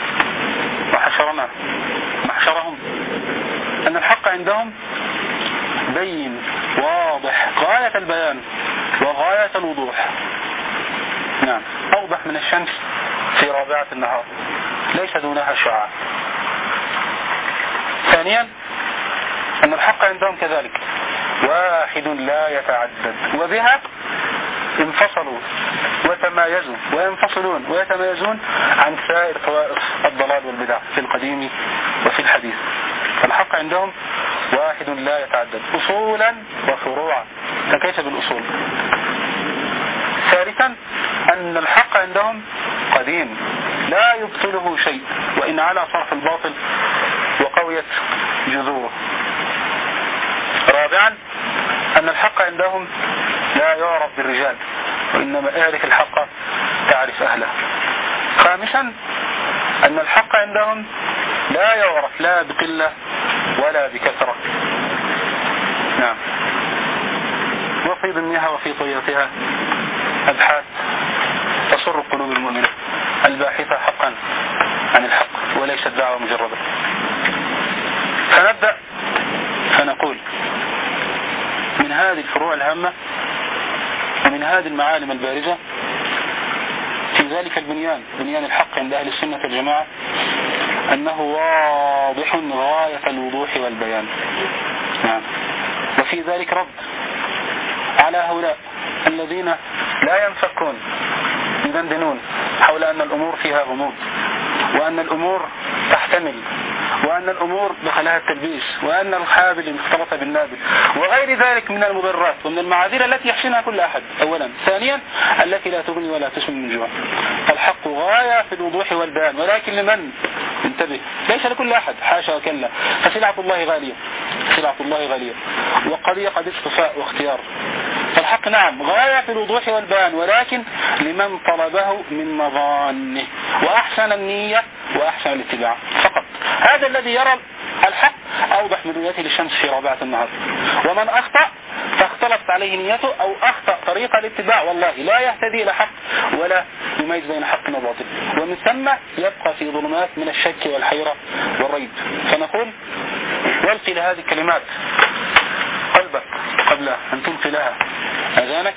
وحشرهم، أن الحق عندهم بين واضح غاية البيان وغاية الوضوح. نعم. أوضح من الشمس في رابعة النهار، ليس دونها شعاع. ثانيا أن الحق عندهم كذلك واحد لا يتعدد، وبها انفصلوا وتمايزوا وينفصلون ويتميزون عن سائر طوائف الضلال والبدع في القديم وفي الحديث. فالحق عندهم واحد لا يتعدد أصولا وفروعا، فكيف بالأصول؟ ثالثا أن الحق عندهم قديم لا يبطله شيء، وإن على صرف الباطل وقول قويت جذوره. رابعا أن الحق عندهم لا يعرف بالرجال، وإنما اعرف الحق تعرف أهله. خامسا أن الحق عندهم لا يعرف لا بقلة ولا بكثرة. نعم. وفي ضمنها وفي طياتها أبحاث تسر قلوب المؤمنين الباحثة حقا عن الحق وليست دعوة مجردة. فنبدأ فنقول من هذه الفروع الهامة ومن هذه المعالم البارزة في ذلك البنيان، بنيان الحق عند أهل السنة والجماعة، أنه واضح غاية الوضوح والبيان. نعم. وفي ذلك رد على هؤلاء الذين لا ينفكون يدندنون حول أن الأمور فيها غموض، وأن الأمور تحتمل، وأن الأمور دخلها التلبيس، وأن الحابل اختلط بالنابل، وغير ذلك من المبررات ومن المعاذير التي يحسنها كل أحد. أولا. ثانيا التي لا تغني ولا تسمن من جوع. الحق غاية في الوضوح والبيان، ولكن لمن؟ انتبه، ليس لكل أحد، حاشا وكلا. فسلعة الله غالية، سلعة الله غالية، وقضية قد اصطفاء واختيار. فالحق نعم غاية في الوضوح والبيان، ولكن لمن طلبه من مظانه وأحسن النية وأحسن الاتباع فقط. هذا الذي يرى الحق أوضح من رؤيته للشمس في رابعة النهار. ومن أخطأ فاختلطت عليه نيته أو أخطأ طريق الاتباع، والله لا يهتدي إلى حق ولا يميز بين حق وباطل، ومن ثم يبقى في ظلمات من الشك والحيرة والريب. فنقول والقي لهذه الكلمات قلبك قبل أن تلقي لها أذانك.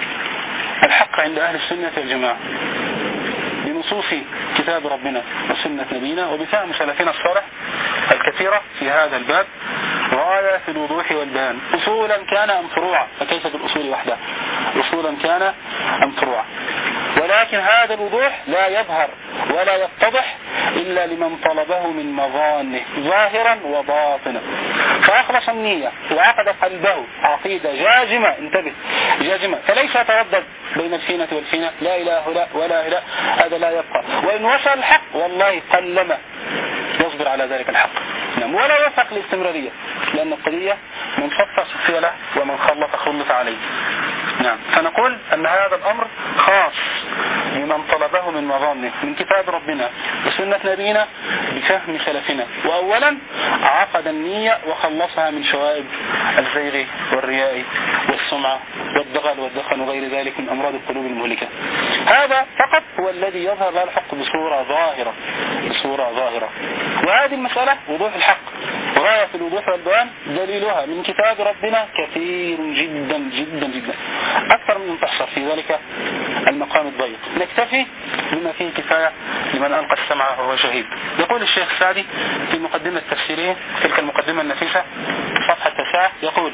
الحق عند أهل السنة والجماعة بنصوص كتاب ربنا وسنة نبينا وبفهم سلفنا الصالح الكثيرة في هذا الباب غاية في الوضوح والبيان، أصولا كان أم فروعا، فكيف بالأصول وحدها، أصولا كان أم فروعا. ولكن هذا الوضوح لا يظهر ولا يتضح إلا لمن طلبه من مظانه ظاهرا وباطنا، فأخلص النية وعقد قلبه عقيدة جازمة، انتبه جازمة، فليس يتردد بين الفينة والفينة، لا إله لا ولا إله، هذا لا يبقى. وإن وصل الحق والله قلما يصبر على ذلك الحق، نعم، ولا يوفق لاستمرارية، لأن القضية من خط صفية له ومن خلط خلط عليه. نعم. فنقول أن هذا الأمر خاص بمن طلبه من مظانه من كتاب ربنا وسنة نبينا بفهم سلفنا. وأولا عقد النية وخلصها من شوائب الزيغ والرياء والسمعة والدغل والدخن وغير ذلك من أمراض القلوب المهلكة. هذا فقط هو الذي يظهر له الحق بصورة ظاهرة، بصورة ظاهرة. وهذه المسألة وضوح الحق غاية في الوضوح والبيان، دليلها من كتاب ربنا كثير جدا جدا جدا، أكثر من تحصر في ذلك المقام الضيق. نكتفي بما فيه كفاية لمن ألقى السمع وهو شهيد. يقول الشيخ السعدي في مقدمة تفسيره تلك المقدمة النفيسة صفحة 9، يقول: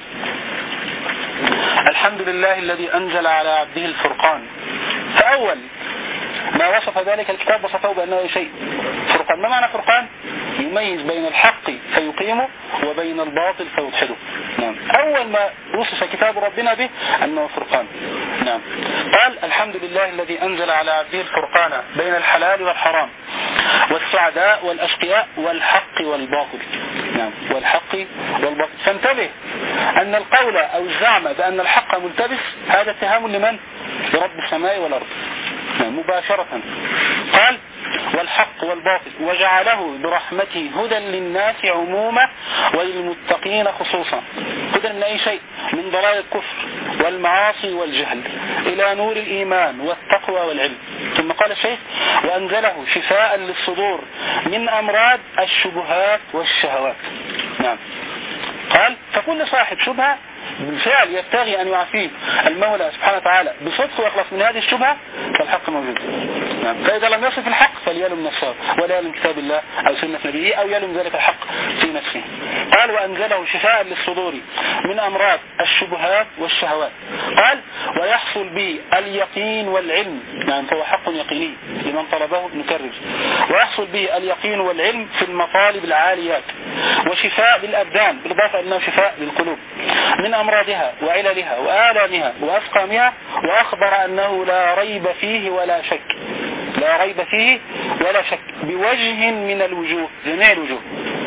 الحمد لله الذي أنزل على عبده الفرقان. فأول ما وصف ذلك الكتاب وصفه بأنه شيء فرقان. ما معنى فرقان؟ يميز بين الحق فيقيمه وبين الباطل فيضحده. نعم. أول ما وصف كتاب ربنا به أنه فرقان. نعم. قال: الحمد لله الذي أنزل على عبده الفرقان بين الحلال والحرام والسعداء والأشقياء والحق والباطل. نعم. والحق والباطل. فانتبه أن القول أو الزعم بأن الحق ملتبس هذا اتهام لمن؟ لرب السماء والأرض. نعم. مباشرة. قال: والحق والباطل وجعله برحمته هدى للناس عموما وللمتقين خصوصا. هدى من أي شيء؟ من ضلال الكفر والمعاصي والجهل إلى نور الإيمان والتقوى والعلم. ثم قال الشيخ: وأنزله شفاء للصدور من أمراض الشبهات والشهوات. نعم. قال: فكل صاحب شبهة بالفعل يبتغي أن يعافيه المولى سبحانه وتعالى بصدق ويخلص من هذه الشبهة، فالحق موجود. نعم. فإذا لم يصف الحق فليلم نفسه ولا يلم كتاب الله أو سنة نبيه أو يلم ذلك الحق في نفسه. قال: وأنزله شفاء للصدور من أمراض الشبهات والشهوات. قال: ويحصل به اليقين والعلم. نعم. فهو حق يقيني لمن طلبه، نكرر، ويحصل به اليقين والعلم في المطالب العاليات، وشفاء للأبدان بالإضافة أنه شفاء للقلوب من أمراضها وعللها وآلامها وأسقامها. وأخبر أنه لا ريب فيه ولا شك، لا ريب فيه ولا شك بوجه من الوجوه، جميع الوجوه،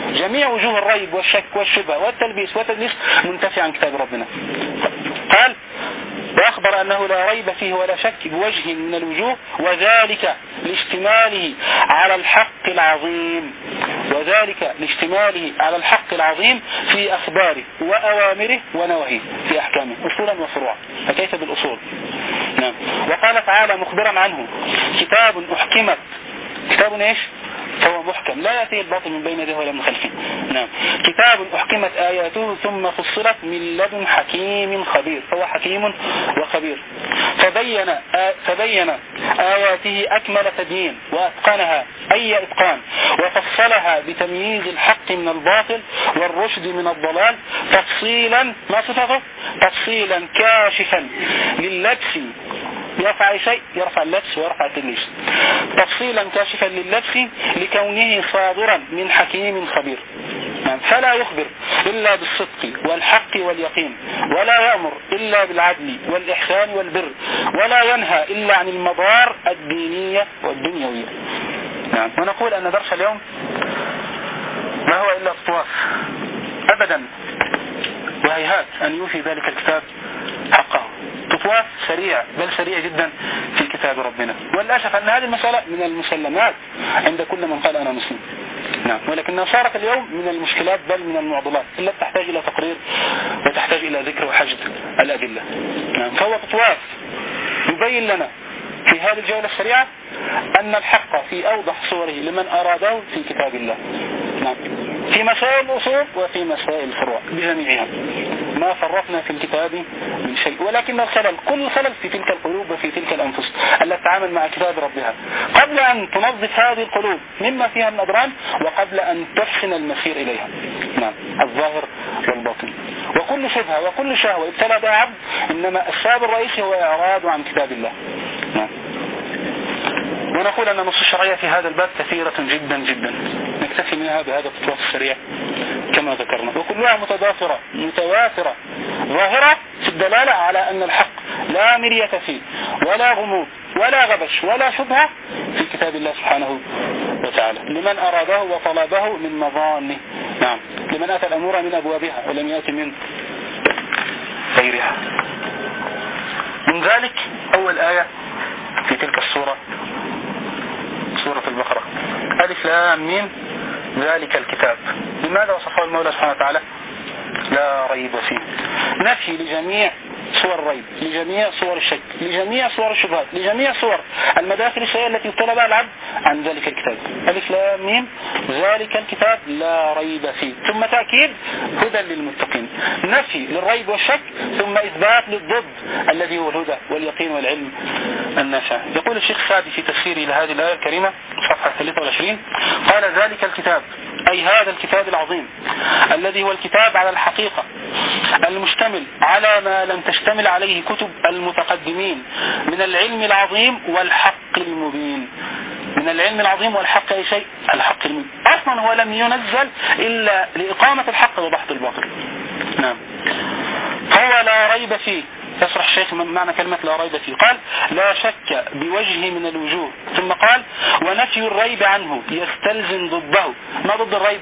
جميع وجوه الريب والشك والشبهة والتلبيس والتدليس منتفي عن كتاب ربنا. قال وأخبر أنه لا ريب فيه ولا شك بوجه من الوجوه، وذلك لاشتماله على الحق العظيم، وذلك لاشتماله على الحق العظيم في أخباره وأوامره ونواهيه في أحكامه أصولا وفروعا، فكيف بالأصول؟ نعم. وقال تعالى مخبرا عنه كتاب أحكمت، كتاب إيش؟ فهو محكم لا يأتيه الباطل من بين يديه ولا من خلفه. نعم. كتاب أحكمت آياته ثم فصلت من لدن حكيم خبير، فهو حكيم وخبير. فبين آياته أكمل تبيين وأتقنها أي إتقان، وفصلها بتمييز الحق من الباطل والرشد من الضلال تفصيلا، ما صفته؟ تفصيلا كاشفا للبس، يرفع شيء يرفع اللبس ويرفع التدليس، تفصيلا كاشفا للبس لكونه صادرا من حكيم خبير. فلا يخبر إلا بالصدق والحق واليقين، ولا يأمر إلا بالعدل والإحسان والبر، ولا ينهى إلا عن المضار الدينية والدنيوية. نعم. ونقول أن درس اليوم ما هو إلا اطواف أبدا، وهيهات أن يوفي ذلك الكتاب حقه. تطواف سريع، بل سريع جدا في كتاب ربنا. والأسف أن هذه المسألة من المسلمات عند كل من قال أنا مسلم. نعم. ولكنها صارت اليوم من المشكلات بل من المعضلات التي تحتاج إلى تقرير وتحتاج إلى ذكر وحشد الأدلة. نعم. فهو تطواف يبين لنا في هذه الجولة السريعة أن الحق في أوضح صوره لمن أراده في كتاب الله. نعم. في مسائل الأصول وفي مسائل الفروع بجميعها، ما فرطنا في الكتاب من شيء. ولكن الخلل، كل خلل في تلك القلوب وفي تلك الأنفس التي تتعامل مع كتاب ربها قبل أن تنظف هذه القلوب مما فيها من أضرار، وقبل أن تحسن المسير إليها. نعم. الظاهر والباطن. وكل شبهة وكل شهوة ابتلى بها عبد، إنما السبب الرئيسي هو إعراض عن كتاب الله. نعم. ونقول أن النصوص الشرعية في هذا الباب كثيرة جدا جدا، نكتفي منها بهذا التطوير السريع كما ذكرنا، وكلها متوافرة ظاهرة في الدلالة على أن الحق لا مرية فيه ولا غموض ولا غبش ولا شبهة في كتاب الله سبحانه وتعالى لمن أراده وطلبه من مظانه. نعم. لمن أتى الأمور من أبوابها ولم يأتي من غيرها. من ذلك أول آية في تلك السورة، سورة البقرة، ألف لام ميم ذلك الكتاب. لماذا وصفه المولى سبحانه وتعالى؟ لا ريب فيه. نفي لجميع صور الريب، لجميع صور الشك، لجميع صور الشبهات، لجميع صور المداخل الشيء التي يبتلى بها العبد عن ذلك الكتاب. ألف لام ميم ذلك الكتاب لا ريب فيه، ثم تأكيد هدى للمتقين. نفي للريب والشك ثم إثبات للضد الذي هو الهدى واليقين والعلم النافع. يقول الشيخ سعدي في تفسيره لهذه الآية الكريمة صفحة 23 قال ذلك الكتاب أي هذا الكتاب العظيم الذي هو الكتاب على الحقيقة المشتمل على ما لم تشتمل عليه كتب المتقدمين من العلم العظيم والحق المبين. من العلم العظيم والحق أي شيء؟ الحق المبين. أصلا هو لم ينزل إلا لإقامة الحق وبحث الباطل. نعم. فهو لا ريب فيه. يشرح الشيخ معنى كلمة لا ريب فيه. قال لا شك بوجه من الوجوه، ثم قال ونفي الريب عنه يستلزم ضده. ما ضد الريب؟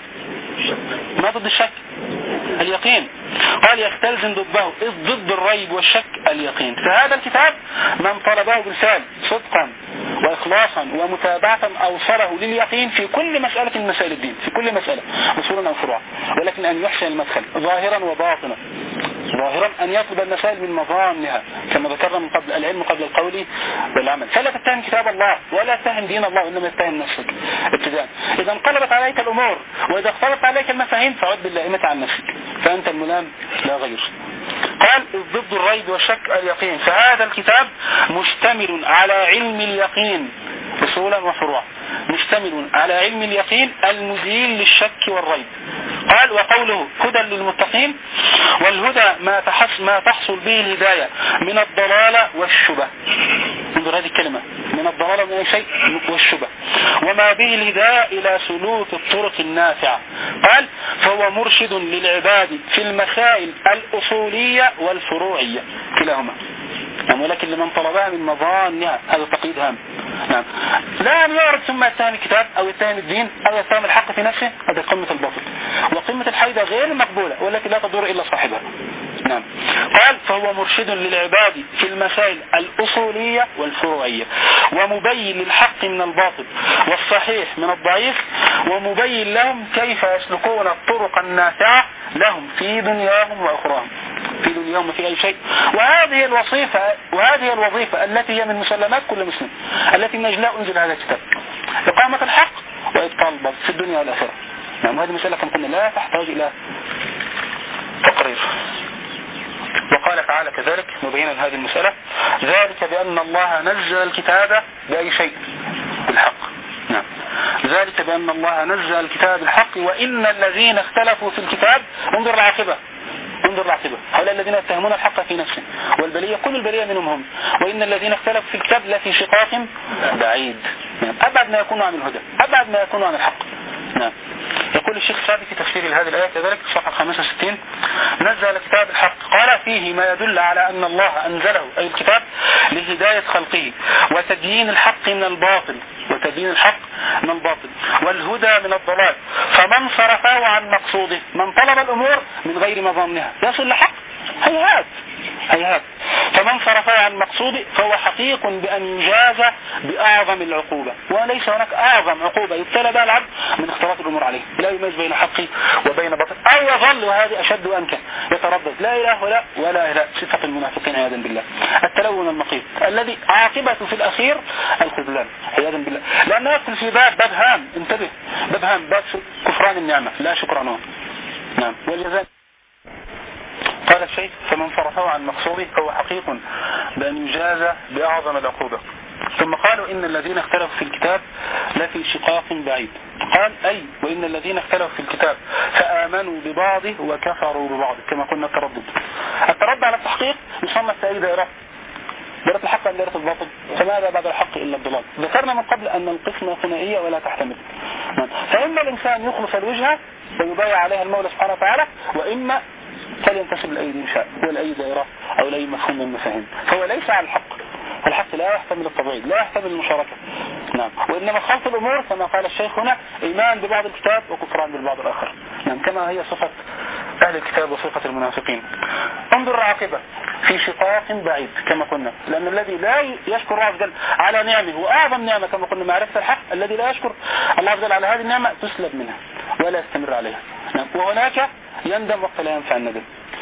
ما ضد الشك؟ اليقين. قال يستلزم ضده، إذ ضد الريب والشك اليقين. فهذا الكتاب من طلبه بالفعل صدقا وإخلاصا ومتابعة أوصله لليقين في كل مسألة من مسائل الدين، في كل مسألة أصولا أو فروعا، ولكن أن يحسن المدخل ظاهرا وباطنا. ظاهرا أن يطلب المسائل من مظانها كما ذكرنا من قبل، العلم قبل القول والعمل. فلا تتهم كتاب الله ولا تتهم دين الله، إنما تتهم نفسك ابتداء. إذا انقلبت عليك الأمور وإذا اختلطت عليك المفاهيم فعد باللائمة عن نفسك، فأنت الملام لا غير. قال ضد الريب والشك اليقين. فهذا الكتاب مشتمل على علم اليقين أصولا وفروعا، مشتمل على علم اليقين المزيل للشك والريب. قال وقوله هدى للمتقين، والهدى ما تحصل به الهداية من الضلالة والشبه. انظر هذه الكلمة، من الضلالة من أي شيء والشبه، وما به الهداية إلى سلوك الطرق النافعة. قال فهو مرشد للعباد في المسائل الأصولية والفروعية كلاهما، ولكن لمن طلبها من مظانها. هذا تقييد هام. نعم. لا أن يعرض ثم يتهم الكتاب أو يتهم الدين أو يتهم الحق في نفسه، هذه قمة الباطل، وقمة الحيدة غير مقبولة والتي لا تضر إلا صاحبها. نعم. قال فهو مرشد للعباد في المسائل الأصولية والفروعية، ومبين للحق من الباطل والصحيح من الضعيف، ومبين لهم كيف يسلكون الطرق النافعة لهم في دنياهم وأخراهم، في دنياهم وفي أي شيء. وهذه الوظيفة التي هي من مسلمات كل مسلم، التي من أجلها أنزل هذا الكتاب، إقامة الحق وإبطال الباطل في الدنيا والآخرة. نعم. وهذه مسألة كما قلنا لا تحتاج إلى تقرير. وقال تعالى كذلك مبينا هذه المسألة: ذلك بأن الله نزل الكتاب بأي شيء؟ بالحق. نعم. ذلك بأن الله نزل الكتاب بالحق وإن الذين اختلفوا في الكتاب، انظر العاقبة، انظر العاقبة، هؤلاء الذين يتهمون الحق في نفسه والبلية كل البلية منهم هم، وإن الذين اختلفوا في الكتاب لفي شقاق بعيد. نعم. أبعد ما يكون عن الهدى، أبعد ما يكون عن الحق. نعم. يقول الشيخ سعدي في تفسير هذه الآية كذلك في صفحة 65: نزل كتاب الحق، قال فيه ما يدل على أن الله أنزله أي الكتاب لهداية خلقه وتدين الحق من الباطل، وتدين الحق من الباطل والهدى من الضلال، فمن صرفه عن مقصوده، من طلب الأمور من غير مظنها يصل لحق، هيهات هيهات. فمن صرفه عن مقصوده فهو حقيق بأن يجازى بأعظم العقوبة، وليس هناك أعظم عقوبة يبتلى بها العبد من اختلاط الأمور عليه، لا يميز بين حقه وبين باطل، أو يظل، وهذه أشد وأنكى، يتردد لا إله ولا إله، صفة المنافقين عياذا بالله، التلون المقيت الذي عاقبته في الأخير الخذلان عياذا بالله، لأنه يدخل في باب هام، انتبه، باب هام، باب كفران النعمة لا شكرانه. نعم. والجزاء قال الشيخ: فمن صرفه عن مقصوده فهو حقيق بأن يجازى بأعظم العقوبة. ثم قالوا إن الذين اختلفوا في الكتاب لفي شقاق بعيد، قال أي وإن الذين اختلفوا في الكتاب فآمنوا ببعضه وكفروا ببعض، كما قلنا التردد على التحقيق يصنف في أي دائرة؟ دائرة الحق أم دائرة الباطل؟ فماذا بعد الحق إلا الضلال؟ ذكرنا من قبل أن القسمة ثنائية ولا تحتمل، فإما الإنسان يخلص الوجهة ويبايع عليها المولى سبحانه وتعالى، وإما فلينتسب لأي إنشاء ولا أي دائرة أو لأي مفهوم من المفاهيم، فهو ليس على الحق. الحق لا يحتمل التبعيض، لا يحتمل المشاركة. نعم. وإنما خلط الأمور كما قال الشيخ هنا إيمان ببعض الكتاب وكفران بالبعض الآخر. نعم. كما هي صفة أهل الكتاب وصفة المنافقين. انظر العاقبة في شقاق بعيد كما قلنا، لأن الذي لا يشكر الله عز وجل على نعمه، وأعظم نعمة كما قلنا معرفة الحق، الذي لا يشكر الله عز وجل على هذه النعمة تسلب منها ولا يستمر عليها. نعم. وهناك يندم وقت لا ينفع الندم،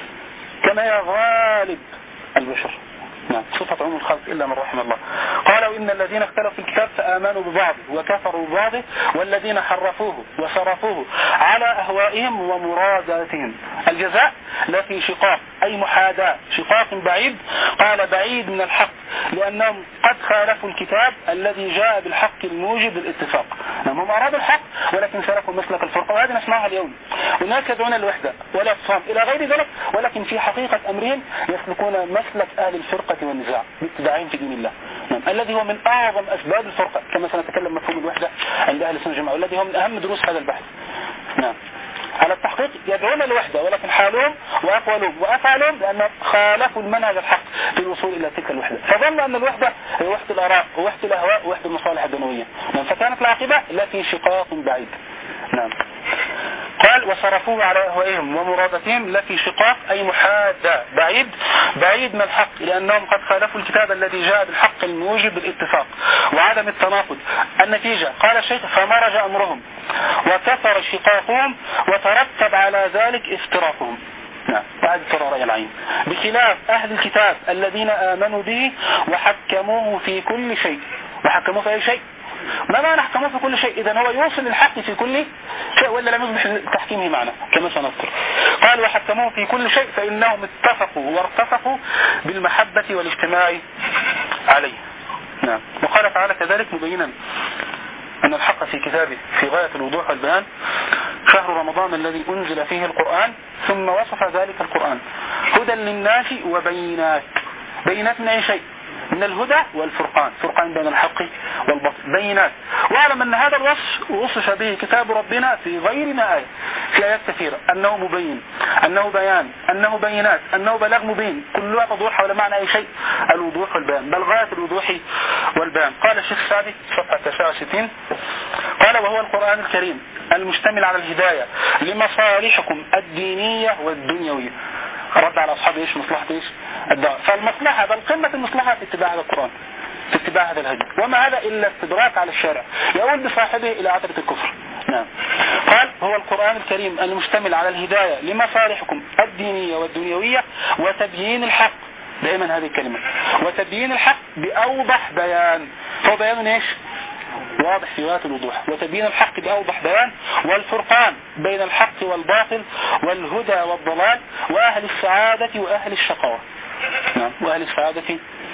كما هي غالب البشر. نعم. صفة عموم الخلق إلا من رحم الله. قالوا إن الذين اختلفوا في الكتاب فآمنوا ببعضه وكفروا ببعضه والذين حرفوه وصرفوه على أهوائهم ومراداتهم. الجزاء لفي شقاق أي محاداة، شقاق بعيد، قال بعيد من الحق لأنهم قد خالفوا الكتاب الذي جاء بالحق الموجب للاتفاق. نعم. هم أرادوا الحق ولكن سلكوا مسلك الفرقة، وهذه نسمعها اليوم. الناس يدعون الوحدة والاعتصام إلى غير ذلك، ولكن في حقيقة أمرهم يسلكون مسلك أهل الفرقة والنزاع باتباعهم في دين الله. نعم. الذي هو من أعظم أسباب الفرقة، كما سنتكلم مفهوم الوحدة عند أهل السنة والجماعة، والذي هو من أهم دروس هذا البحث. نعم. على التحقيق يدعون الوحدة، ولكن حالهم وأقوالهم وأفعالهم لأن خالفوا المنهج الحق في الوصول إلى تلك الوحدة، فظن أن الوحدة هي وحدة الآراء ووحدة الأهواء ووحدة المصالح الدنيوية. نعم. فكانت العاقبة التي شقاق بعيد. نعم. قال وصرفوه على أهوائهم ومرادتهم لفي شقاق أي محادة، بعيد من الحق لأنهم قد خالفوا الكتاب الذي جاء بالحق الموجب بالاتفاق وعدم التناقض. النتيجة قال الشيخ فمرج أمرهم وكثر شقاقهم وترتب على ذلك افتراقهم. نعم. وهذه ترى رأي العين، بخلاف أهل الكتاب الذين آمنوا به وحكموه في كل شيء. وحكموه في أي شيء؟ ما معنى حكموه في كل شيء؟ إذن هو يوصل للحق في كل شيء ولا لم يصبح تحكيمه معنا كما سنذكر. قال وحكموه في كل شيء فإنهم اتفقوا وارتفقوا بالمحبة والاجتماع عليه. نعم. وقال تعالى كذلك مبينا أن الحق في كتابه في غاية الوضوح والبيان: شهر رمضان الذي أنزل فيه القرآن، ثم وصف ذلك القرآن هدى للناس وبينات. بينات من أي شيء؟ من الهدى والفرقان، فرقان بين الحق والباطل، بينات. واعلم أن هذا الوصف وصف به كتاب ربنا في غير ما آية، في آيات كثيرة، أنه مبين، أنه بيان، أنه بينات، أنه بلاغ مبين، كلها تدور حول معنى أي شيء، الوضوح والبيان، بل غاية الوضوح والبيان. قال الشيخ السعدي صفحة 69 قال: وهو القرآن الكريم المشتمل على الهداية لمصالحكم الدينية والدنيوية. رد على أصحاب إيش؟ مصلحة إيش؟ الدعوة. فالمصلحة بل قمة المصلحة في اتباع هذا القرآن، في اتباع هذا الهدي، وما هذا إلا استدراك على الشارع يؤول بصاحبه إلى عتبة الكفر. نعم. قال: هو القرآن الكريم المشتمل على الهداية لمصالحكم الدينية والدنيوية وتبيين الحق، دائما هذه الكلمة، وتبيين الحق بأوضح بيان. هو بيان إيش؟ واضح في غاية الوضوح. وتبيين الحق بأوضح بيان، والفرقان بين الحق والباطل، والهدى والضلال، وأهل السعادة وأهل الشقاوة. نعم. وأهل السعادة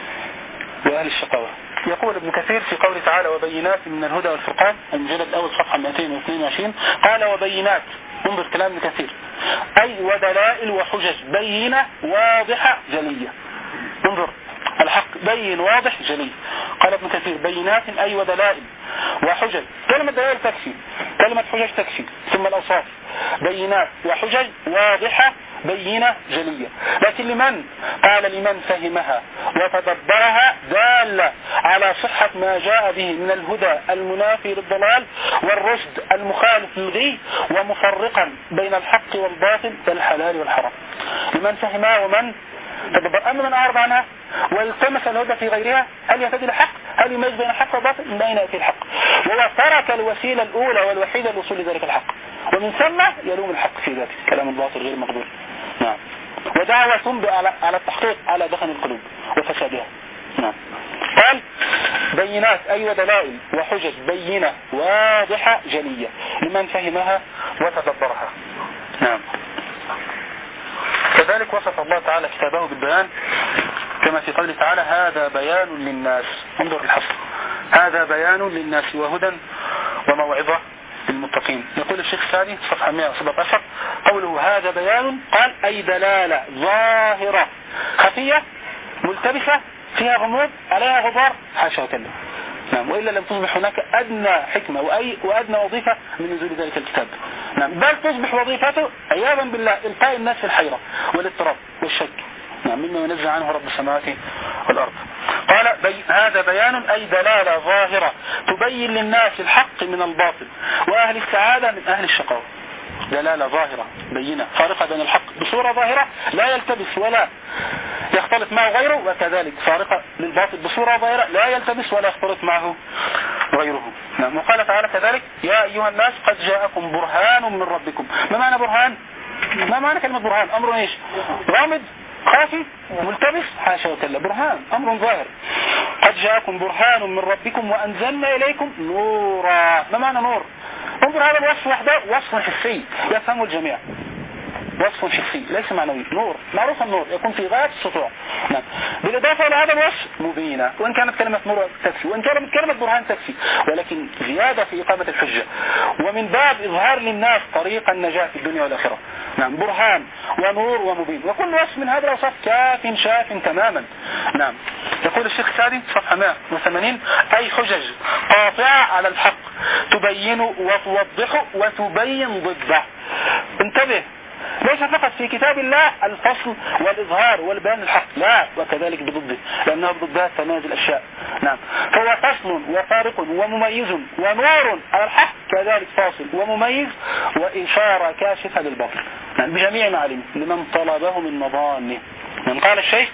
وأهل الشقاوة. يقول ابن كثير في قوله تعالى: وبينات من الهدى والفرقان، المجلد الأول صفحة 222، قال: وبينات، انظر كلام ابن كثير، أي ودلائل وحجج بينة واضحة جلية. انظر، الحق بين واضح جلي. قال ابن كثير: بينات أي ودلائل وحجج. كلمة دلائل تكفي، كلمة حجج تكفي، ثم الأوصاف: بينات وحجج واضحة بينة جلية. لكن لمن؟ قال: لمن فهمها وتدبرها، دالة على صحة ما جاء به من الهدى المنافي للضلال والرشد المخالف للغي، ومفرقا بين الحق والباطل والحلال والحرام. لمن فهمها ومن تدبر. أما من أعرض عنها والتمس الهدى في غيرها، هل يهتدي الحق؟ هل يميز بين الحق والباطل؟ من أين يأتي الحق؟ وهو ترك الوسيلة الأولى والوحيدة للوصول لذلك الحق، ومن ثم يلوم الحق في ذاته. كلام الباطل غير مقبول. نعم. ودعوة تنبئ على التحقيق على دخن القلوب وفسادها. نعم. قال: بينات أي ودلائل وحجج بينة واضحة جلية لمن فهمها وتدبرها. نعم. كذلك وصف الله تعالى كتابه بالبيان، كما في قوله تعالى: هذا بيان للناس. انظر الحصر: هذا بيان للناس وهدى وموعظة للمتقين. يقول الشيخ السعدي صفحة 117: قوله هذا بيان، قال: أي دلالة ظاهرة خفية ملتبسة فيها غموض عليها غبار، حاشا وكلا. نعم. وإلا لم تصبح هناك أدنى حكمة وأدنى وظيفة من نزول ذلك الكتاب. نعم. بل تصبح وظيفته عياذا بالله إلقاء الناس في الحيرة والاضطراب والشك. نعم. مما ينزع عنه رب السماوات والأرض. قال: هذا بيان أي دلالة ظاهرة تبين للناس الحق من الباطل، وأهل السعادة من أهل الشقاوة. دلالة ظاهرة بينة فارقة بين الحق بصورة ظاهرة لا يلتبس ولا يختلط معه غيره، وكذلك فارقة للباطل بصورة ظاهرة لا يلتبس ولا يختلط معه غيره. نعم. وقال تعالى كذلك: يا أيها الناس قد جاءكم برهان من ربكم. ما معنى برهان؟ ما معنى كلمة برهان؟ أمر إيش؟ غامض خافي ملتبس، حاشا وكلا. برهان أمر ظاهر. قد جاءكم برهان من ربكم وأنزلنا إليكم نورا. ما معنى نور؟ انظر، هذا الوصف وحده وصف حسي يفهمه الجميع، وصف حسي ليس معنوي. نور معروف، النور يكون في غاية السطوع. نعم. بالإضافة إلى هذا الوصف مبينة، وإن كانت كلمة نور تكفي، وإن كانت كلمة برهان تكفي، ولكن زيادة في إقامة الحجة، ومن باب إظهار للناس طريق النجاة في الدنيا والآخرة. نعم. برهان ونور ومبين، وكل وصف من هذا الأوصاف كاف شاف تماما. نعم. يقول الشيخ السعدي صفحة 180: أي حجج قاطعة على الحق تبين وتوضح وتبين ضده. انتبه، ليس فقط في كتاب الله الفصل والإظهار والبيان الحق، لا، وكذلك بضده، لأنها بضدها تمايز الأشياء. نعم. فهو فصل وفارق ومميز ونور على الحق، كذلك فاصل ومميز وإشارة كاشفة للباطل. نعم. بجميع معالمه لمن طلبه من مظانه. من قال الشيخ: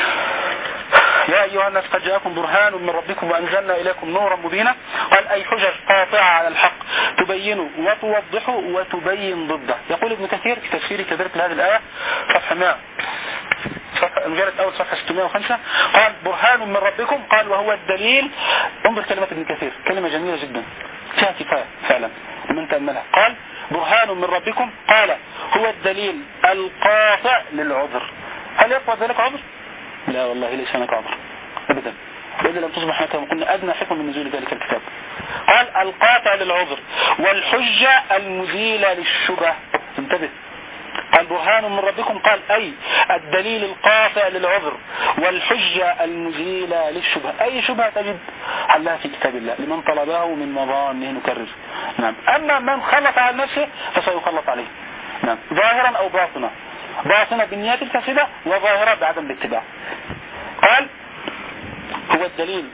يا أيها الناس قد جاءكم برهان من ربكم وأنزلنا إليكم نورا مبينا. قال: أي حجج قاطعة على الحق تبين وتوضح وتبين ضده. يقول ابن كثير في تفسيره كذلك لهذه الآية صفحة 100 المجلد الأول صفحة 605: قال: برهان من ربكم، قال: وهو الدليل. انظر كلمة ابن كثير، كلمة جميلة جدا فيها كفاية فعلا ومن تأملها. قال: برهان من ربكم، قال: هو الدليل القاطع للعذر. هل يقوى ذلك عذر؟ لا والله، ليس هناك عذر أبدا، وإذا لم تصبح هناك كما قلنا أدنى حكم من نزول ذلك الكتاب. قال: القاطع للعذر والحجة المزيلة للشبه. انتبه، قال برهان من ربكم، قال أي الدليل القاطع للعذر والحجة المزيلة للشبهة. أي شبهة تجد حلها في كتاب الله لمن طلبه من مظانه نكرر. نعم. أما من خلط على نفسه فسيخلط عليه. نعم. ظاهرا أو باطنا، باطنا بالنيات الكاسدة وظاهرا بعدم الاتباع. قال هو الدليل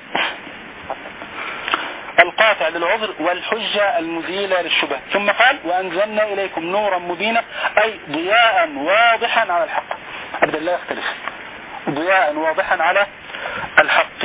القاطع للعذر والحجة المزيلة للشبهة. ثم قال وأنزلنا إليكم نورا مبينا، أي ضياء واضحا على الحق. أبدا لا يختلف، ضياء واضحا على الحق.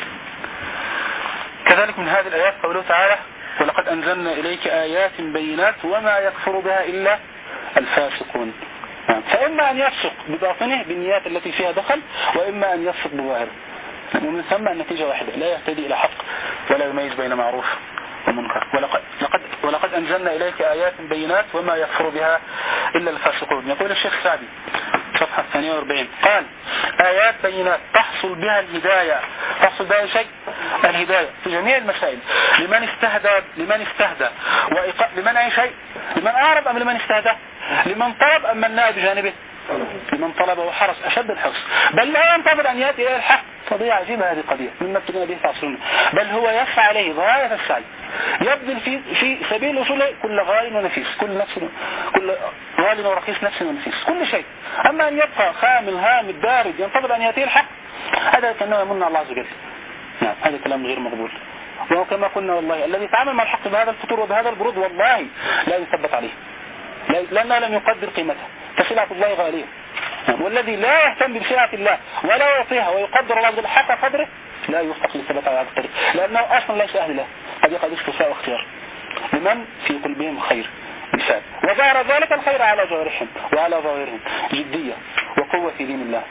كذلك من هذه الآيات قوله تعالى ولقد أنزلنا إليك آيات بينات وما يكفر بها إلا الفاسقون. فإما أن يفسق بباطنه بالنيات التي فيها دخل، وإما أن يفسق بظاهره، ومن ثم النتيجة واحدة، لا يهتدي إلى حق ولا يميز بين معروف ومنكر. ولقد أنزلنا إليك آيات بينات وما يكفر بها إلا الفاسقون. يقول الشيخ سعدي صفحة 42 قال آيات بينات تحصل بها الهداية. تحصل بها شيء الهداية في جميع المسائل لمن استهدى لمن أي شيء، لمن أعرض أم لمن استهدى، لمن طلب أم من نأى بجانبه، لمن طلب وحرص أشد الحرص، بل لا ينتظر أن يأتي إلى الحق. قضية عجيبة هذه القضية مما ابتدنا به تعصرنا، بل هو يسعى عليه غاية السعي، يبذل في سبيل وصوله كل غال ونفيس، كل غال ورخيص نفس ونفيس، كل شيء. أما أن يبقى خامل هامد بارد ينتظر أن يأتي الحق، هذا كأنه يمن الله عز وجل. نعم، هذا كلام غير مقبول. وكما قلنا والله الذي يتعامل مع الحق بهذا الفتور وبهذا البرود والله لا يثبت عليه، لأنه لم يقدر قيمته، فسلعة الله غالية. والذي لا يهتم بسلعة الله ولا يعطيها ويقدر الله حق قدره لا يستطيع الثبات على هذا الطريق، لأنه أصلا ليس أهل له. هذه قد استفاء واختيار لمن في قلبهم خير مثال، وظهر ذلك الخير على جوارحهم وعلى ظاهرهم، جدية وقوة في دين الله.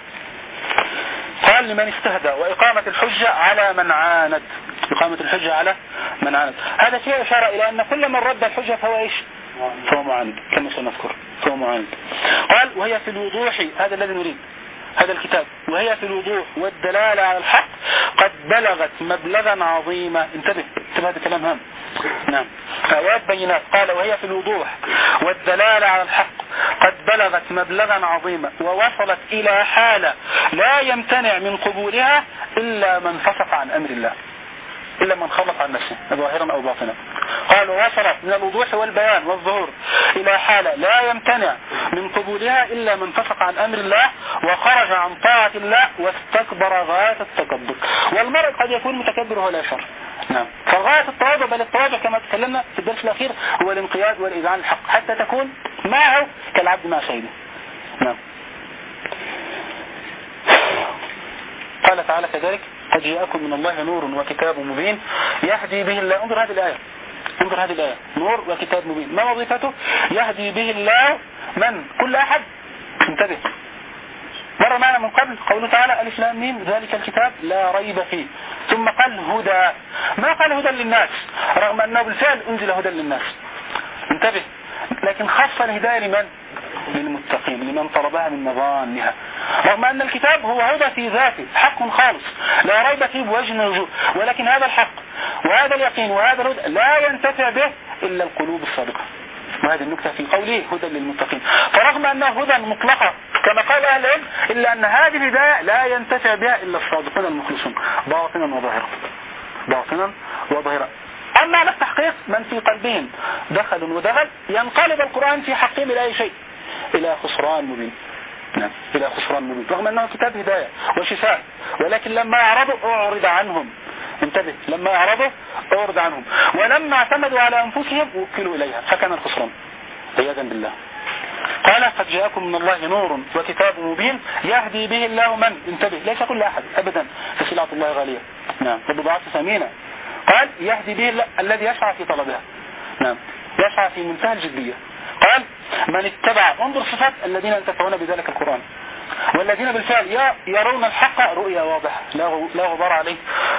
قال لمن استهدى وإقامة الحجة على من عاند. إقامة الحجة على من عاند، هذا فيه إشارة إلى أن كل من رد الحجة فهو إيش؟ فهو معاند، كما سنذكر فهو معاند. قال وهي في الوضوح، هذا الذي نريد هذا الكتاب، وهي في الوضوح والدلالة على الحق قد بلغت مبلغا عظيما. انتبه هذا كلام هام. نعم، آيات بينات. قال وهي في الوضوح والدلالة على الحق قد بلغت مبلغا عظيما ووصلت إلى حالة لا يمتنع من قبولها إلا من فسق عن أمر الله، إلا من خلط عن نفسه ظاهرا أو باطنا. قال ووصلت من الوضوح والبيان والظهور إلى حالة لا يمتنع من قبولها إلا من فسق عن أمر الله وخرج عن طاعة الله واستكبر غاية التكبر. والمرء قد يكون متكبر ولا يشعر. نعم، فغاية التواضع، بل التواضع كما تكلمنا في الدرس الأخير هو الانقياد والإذعان الحق حتى تكون معه كالعبد مع سيده. نعم. قال تعالى كذلك قد جاءكم من الله نور وكتاب مبين يهدي به الله. انظر هذه الآية، نور وكتاب مبين، ما وظيفته؟ يهدي به الله من؟ كل أحد. انتبه، مر معنا من قبل قوله تعالى ألف لام ميم ذلك الكتاب لا ريب فيه، ثم قال هدى، ما قال هدى للناس رغم أنه بالفعل أنزل هدى للناس. انتبه، لكن خص الهداية لمن؟ للمتقين، لمن طلبها من مظانها، رغم أن الكتاب هو هدى في ذاته، حق خالص لا ريب فيه بوجه من الوجوه، ولكن هذا الحق وهذا اليقين وهذا الهدى لا ينتفع به إلا القلوب الصادقة. وهذه النكتة في قوله هدى للمتقين، فرغم أنه هدى مطلقة كما قال أهل العلم إلا أن هذه الهداية لا ينتفع بها إلا الصادقون المخلصون باطنا وظاهرا. أما على التحقيق من في قلبهم دخل ودغل ينقلب القرآن في حقهم إلى أي شيء؟ إلى خسران مبين. نعم، إلى خسران مبين، رغم أنه كتاب هداية وشفاء، ولكن لما أعرضوا أعرض عنهم. انتبه، لما أعرضوا أعرض عنهم، ولما اعتمدوا على أنفسهم وكلوا إليها فكان الخسران عياذا بالله. قال قد جاءكم من الله نور وكتاب مبين يهدي به الله من؟ انتبه، ليس كل أحد أبدا، فسلعة الله غالية. نعم، وبضاعة ثمينة. قال يهدي به الله الذي يسعى في طلبها. نعم، يسعى في منتهى الجدية. قال من اتبع، انظر صفات الذين ينتفعون بذلك القرآن، والذين بالفعل يرون الحق رؤية واضحة لا غبار عليه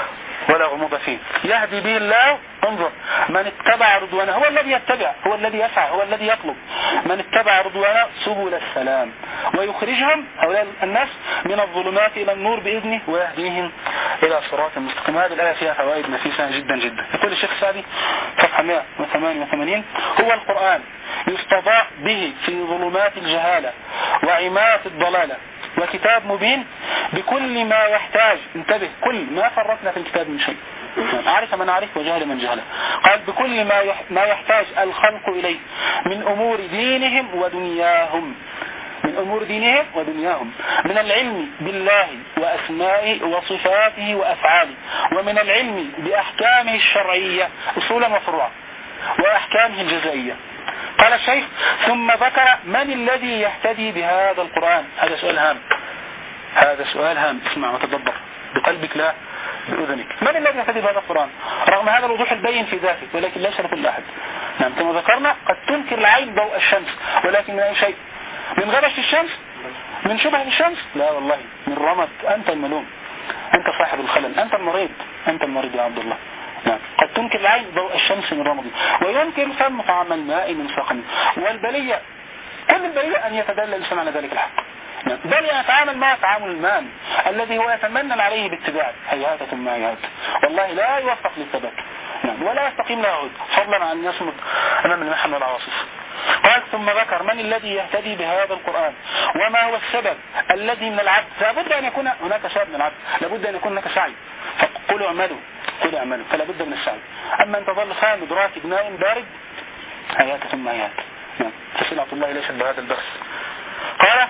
ولا غموض فيه. يهدي به الله، انظر، من اتبع رضوانه، هو الذي يتبع، هو الذي يسعى، هو الذي يطلب. من اتبع رضوانه سبل السلام ويخرجهم هؤلاء الناس من الظلمات إلى النور بإذنه ويهديهم إلى صراط مستقيم. هذه الآية فيها فوائد نفيسة جدا جدا. يقول الشيخ السعدي صفحة 188: هو القرآن يستضاء به في ظلمات الجهالة وعماية الضلالة، وكتاب مبين بكل ما يحتاج، انتبه، كل ما فرطنا في الكتاب من شيء، عرف من عرف وجهل من جهله. قال بكل ما يحتاج الخلق إليه من أمور دينهم ودنياهم، من أمور دينهم ودنياهم، من العلم بالله وأسمائه وصفاته وأفعاله، ومن العلم بأحكامه الشرعية أصولا وفروعا وأحكامه الجزائية. قال الشيخ: ثم ذكر من الذي يهتدي بهذا القرآن. هذا سؤال هام، هذا سؤال هام، اسمع وتدبر بقلبك لا بأذنك. من الذي يهتدي بهذا القرآن رغم هذا الوضوح البين في ذاته، ولكن ليس لكل أحد. نعم، كما ذكرنا قد تنكر العين ضوء الشمس، ولكن من أي شيء؟ من غبش الشمس؟ من شبه الشمس؟ لا والله، من رمد. أنت الملوم، أنت صاحب الخلل، أنت المريض، أنت المريض يا عبد الله. نعم. قد تنكر العين ضوء الشمس من رمض، وينكر الفم طعم الماء من سقم، والبلية كل البلية أن يتدلل الإنسان على ذلك الحق. نعم. بل يتعامل مع تعامل المان الذي هو يتمنن عليه باتباعه، هيهات ثم هيهات، والله لا يوفق للثبات. نعم. ولا يستقيم له عود، فضلا عن يصمد أمام المحن والعواصف. قال: ثم ذكر من الذي يهتدي بهذا القرآن، وما هو السبب الذي من العبد، لابد أن يكون هناك سبب من العبد، لابد أن يكون هناك سعي. فقلوا اعملوا، قل اعملوا، فلا بد من السعي. أما أن تظل خامد راكد نائم بارد، هيات ثم هيات. نعم. فسلعة الله ليست بهذا البخس. قال: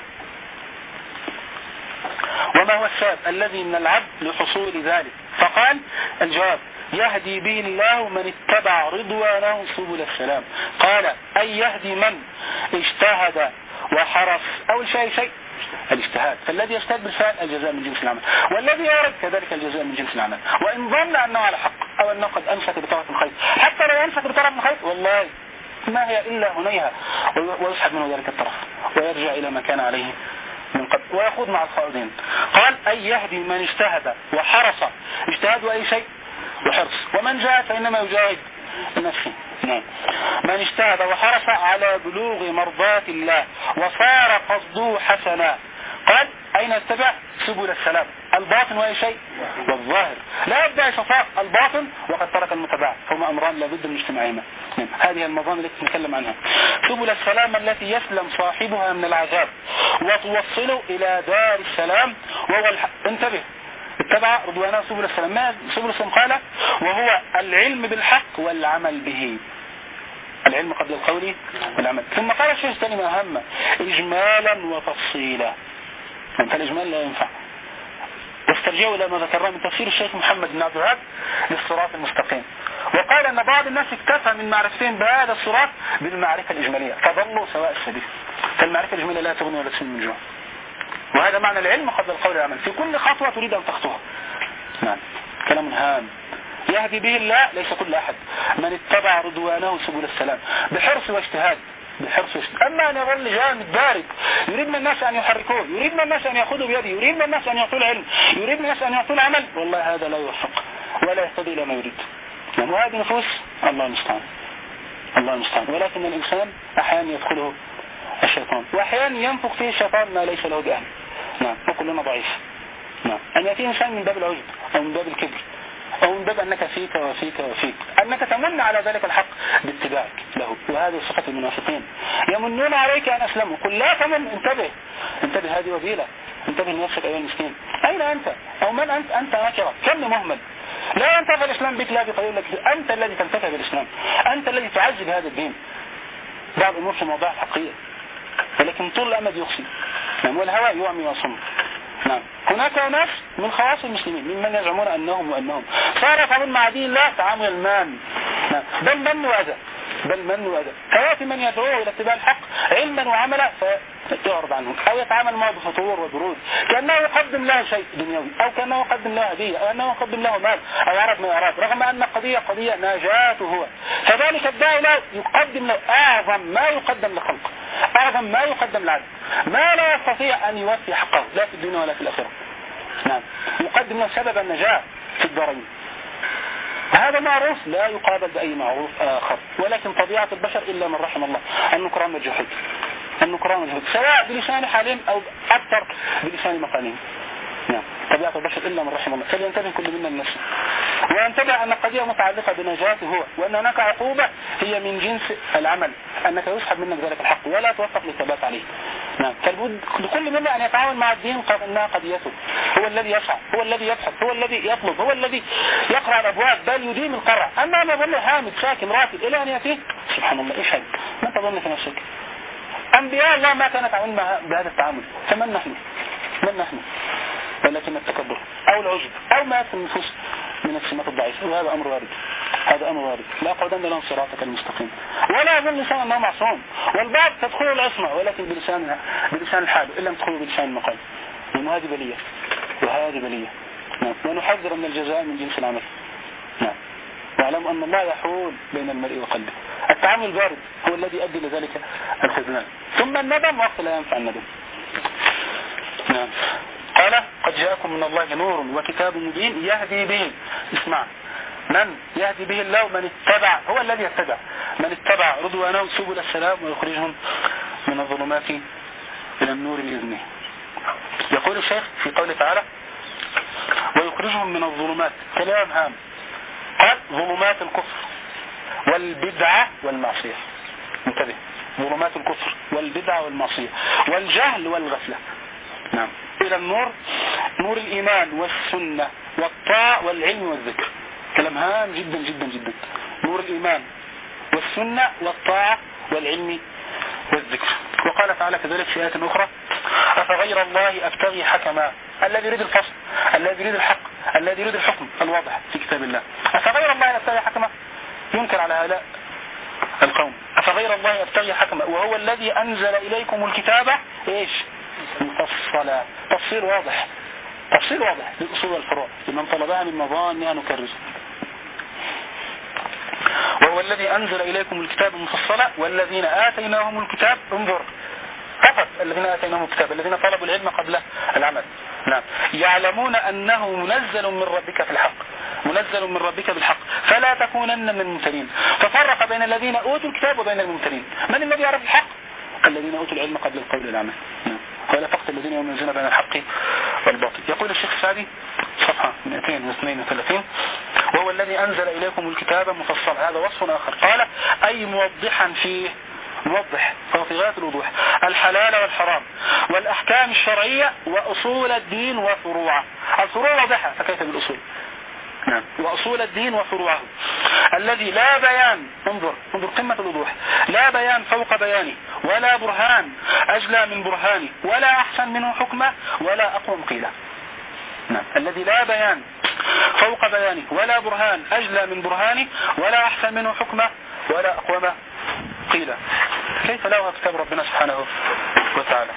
وما هو السبب الذي من العبد لحصول ذلك؟ فقال الجواب: يهدي به الله من اتبع رضوانه سبل السلام. قال: أي يهدي من اجتهد وحرص. أول شيء الاجتهاد، فالذي يجتهد بالفعل الجزاء من جنس العمل، والذي يرد كذلك الجزاء من جنس العمل، وإن ظن أنه على حق أو أنه قد أمسك بطرف الخيط، حتى لو أمسك بطرف الخيط والله ما هي إلا هنيها، ويسحب منه ذلك الطرف ويرجع إلى ما كان عليه من قبل ويخوض مع الخائضين. قال: أي يهدي من اجتهد وحرص. اجتهاد أي شيء وحرص، ومن جاهد فإنما يجاهد نفسه. نعم. من اجتهد وحرص على بلوغ مرضات الله وصار قصده حسنا. قال: أين يتبع؟ سبل السلام، الباطن وأي شيء والظاهر. لا يبدأ شفاء الباطن وقد ترك المتبع، فهما أمران لابد من اجتماعهما. نعم. هذه المظان التي نتكلم عنها، سبل السلام التي يسلم صاحبها من العذاب وتوصله إلى دار السلام، وهو انتبه، اتبع رضوانه سبل السلام. ما سبل السلام؟ قال: وهو العلم بالحق والعمل به، العلم قبل القول والعمل. ثم قال الشيخ كلمة هامة: إجمالا وتفصيلا. فالإجمال لا ينفع. واسترجعوا إلى ما ذكرناه من تفسير الشيخ محمد بن عبد الوهاب للصراط المستقيم، وقال أن بعض الناس اكتفى من معرفتهم بهذا الصراط بالمعرفة الإجمالية فضلوا سواء السبيل. فالمعرفة الإجمالية لا تغني ولا تسمن من جوع، وهذا معنى العلم قبل القول والعمل في كل خطوة تريد أن تخطوها. نعم. كلام هام. يهدي به الله ليس كل أحد، من اتبع رضوانه سبل السلام بحرص واجتهاد، بحرص واجتهاد. أما أن يظل جامد بارد يريد من الناس أن يحركوه، يريد من الناس أن يأخذوا بيده، يريد من الناس أن يعطوا العلم، يريد من الناس أن يعطوا العمل، والله هذا لا يوفق ولا يهتدي إلى ما يريد. يعني وهذه نفوس الله المستعان، الله المستعان. ولكن الإنسان أحيانا يدخله الشيطان، وأحيانا ينفق فيه الشيطان ما ليس له بأهل. نعم. وكلنا ضعيف. نعم. أن يأتي إنسان من باب العجب أو من باب الكبر أو من باب أنك فيك وفيك وفيك، أنك تمن على ذلك الحق باتباعك له، وهذه صفة المنافقين. يمنون عليك أن أسلموا، قل لا تمن، انتبه، هذه وبيلة. انتبه لنفسك أيها المسكين، أين أنت أو من أنت؟ أنت نكرة، كم مهمل، لا ينتفع الإسلام بك، لا بقيول لك، أنت الذي تنتفع بالإسلام، أنت الذي تعذب هذا الدين. بعض الأمور في موضوع الحقية، ولكن طول الأمد يخصي. نعم. والهوى يعمي ويصم. نعم. هناك ناس من خواص المسلمين ممن يزعمون أنهم صار يفعلون مع دين الله تعامل المان. نعم. بل من وأذى، فيأتي من يدعوه إلى اتباع الحق علما وعملا فيعرض عنه، أو يتعامل معه بفتور وبرود كأنه يقدم له شيء دنيوي، أو كأنه يقدم له هدية، أو أنه يقدم له مال أو عرض ما أراد، رغم أن قضية ناجاته هو. فذلك الداعي له يقدم له أعظم ما يقدم لخلق، أعظم ما يقدم لعبد، ما لا يستطيع أن يوفي حقه لا في الدنيا ولا في الآخرة. نعم. يقدم له سبب النجاة في الدارين. هذا معروف لا يقابل بأي معروف آخر، ولكن طبيعة البشر إلا من رحم الله النكران والجحود، النكران والجحود سواء بلسان حالهم أو أكثر بلسان مقالهم. نعم طبيعة البشر إلا من رحم الله، فلينتبه كل منا لنفسه وينتبه أن القضية متعلقة بنجاته هو، وأن هناك عقوبة هي من جنس العمل، أنك يسحب منك ذلك الحق ولا توفق للثبات عليه. نعم فالبد لكل منا أن يتعامل مع الدين أنها قضيته، هو الذي يسعى، هو الذي يبحث، هو الذي يطلب، هو الذي يقرأ الأبواب بل يديم القرع. أما أنا ظل هامد ساكن راتب إلى أن يأتيه سبحان الله إيش هذا؟ ما تظن في نفسك؟ أنبياء الله ما كانت تعامل بهذا التعامل، فمن نحن؟ من نحن؟ ولكن التكبر أو العجب أو ما في النفوس من السمات الضعيفة، وهذا أمر وارد، هذا أمر وارد. لا قعدن لهم صراطك المستقيم، ولا يظن لسان أنه معصوم، والبعض تدخل العصمة ولكن بلسان الحال إلا تدخل بلسان المقال، وهذه بلية وهذه بلية. نعم ونحذر من الجزاء من جنس العمل. نعم واعلم أن الله يحول بين المرء وقلبه. التعامل البارد هو الذي يؤدي لذلك الخذلان، ثم الندم وقت لا ينفع الندم. نعم قال قد جاءكم من الله نور وكتاب مبين يهدي به، اسمع من يهدي به الله من اتبع، هو الذي يتبع، من اتبع رضوانه سبل السلام ويخرجهم من الظلمات إلى النور بإذنه. يقول الشيخ في قوله تعالى ويخرجهم من الظلمات، كلام هام، قال ظلمات الكفر والبدعة والمعصية، انتبه، ظلمات الكفر والبدعة والمعصية والجهل والغفلة. نعم إلى النور، نور الإيمان والسنة والطاعة والعلم والذكر، كلام هام جدا جدا جدا. نور الإيمان والسنة والطاعة والعلم والذكر. وقال تعالى كذلك في آية أخرى أفغير الله أبتغي حكما، الذي يريد الفصل، الذي يريد الحق، الذي يريد الحكم الواضح في كتاب الله. أفغير الله أبتغي حكما، ينكر على هؤلاء القوم. أفغير الله أبتغي حكما وهو الذي أنزل إليكم الكتاب إيش مفصلا، تفصيل واضح، تفصيل واضح للأصول والفروع لمن طلبها من مظانها نكرز. وهو الذي أنزل إليكم الكتاب مفصلا والذين آتيناهم الكتاب، انظر فقط الذين آتيناهم الكتاب، الذين طلبوا العلم قبل العمل. نعم يعلمون أنه منزل من ربك في الحق، منزل من ربك بالحق فلا تكونن من الممترين. ففرق بين الذين أوتوا الكتاب وبين الممترين. من الذي يعرف الحق؟ الذين أوتوا العلم قبل القول والعمل. نعم ولا فقط الذين يميزون بين الحق والباطل. يقول الشيخ السعدي صفحة 232 وهو الذي أنزل إليكم الكتاب مفصلا، هذا وصف آخر، قال أي موضحا فيه، موضح فهو في غاية الوضوح، الحلال والحرام والأحكام الشرعية وأصول الدين وفروعه. الفروع واضحة فكيف بالأصول؟ نعم وأصول الدين وفروعه الذي لا بيان، انظر قمة الوضوح، لا بيان فوق بيانه ولا برهان أجلى من برهانه ولا أحسن منه حكمة ولا أقوم قيلة. نعم الذي لا بيان فوق بيانه ولا برهان أجلى من برهانه ولا أحسن منه حكمة ولا أقوم قيلة. كيف لا كتاب ربنا سبحانه وتعالى.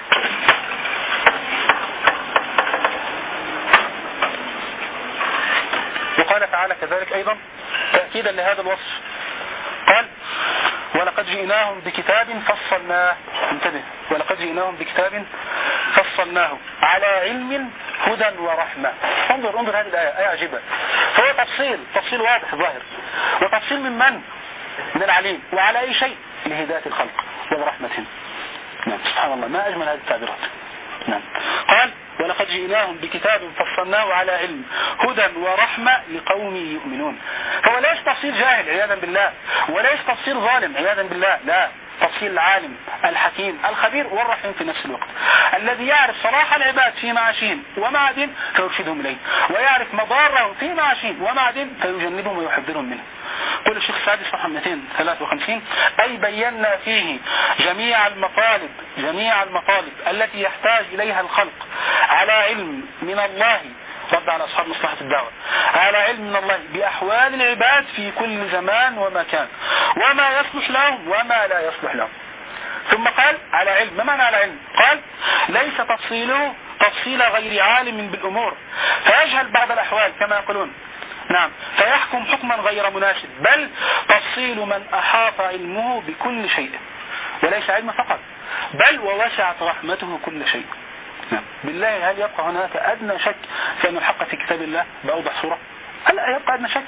وقال تعالى كذلك أيضا تأكيدا لهذا الوصف، قال ولقد جئناهم بكتاب فصلناه، انتبه، ولقد جئناهم بكتاب فصلناه على علم هدى ورحمة. انظر هذه الآية، آية عجيبة، فهو تفصيل واضح ظاهر، وتفصيل من العليم، وعلى أي شيء؟ لهداية الخلق ورحمتهم. نعم سبحان الله ما أجمل هذه التعبيرات. نعم قال ولقد جئناهم بكتاب فصلناه على علم هدى ورحمة لقوم يؤمنون. فهو ليس تفصيل جاهل عياذا بالله، وليس تفصيل ظالم عياذا بالله، لا، تفصيل العالم الحكيم الخبير والرحيم في نفس الوقت، الذي يعرف صلاح العباد في معاشهم ومعادن فيرشدهم إليه، ويعرف مضارهم في معاشهم ومعادن فيجنبهم ويحذرهم منه. قول الشيخ السعدي صفحة 253 أي بينا فيه جميع المطالب التي يحتاج إليها الخلق على علم من الله، رد على أصحاب مصلحة الدعوة، على علم من الله بأحوال العباد في كل زمان ومكان، وما يصلح لهم وما لا يصلح لهم. ثم قال على علم، ما معنى على علم؟ قال ليس تفصيله تفصيل غير عالم بالأمور فيجهل بعض الأحوال كما يقولون، نعم، فيحكم حكما غير مناسب، بل تفصيل من أحاط علمه بكل شيء، وليس علم فقط، بل ووسعت رحمته كل شيء. نعم. بالله هل يبقى هناك أدنى شك في أن الحق في كتاب الله بأوضح صورة؟ هل يبقى أدنى شك؟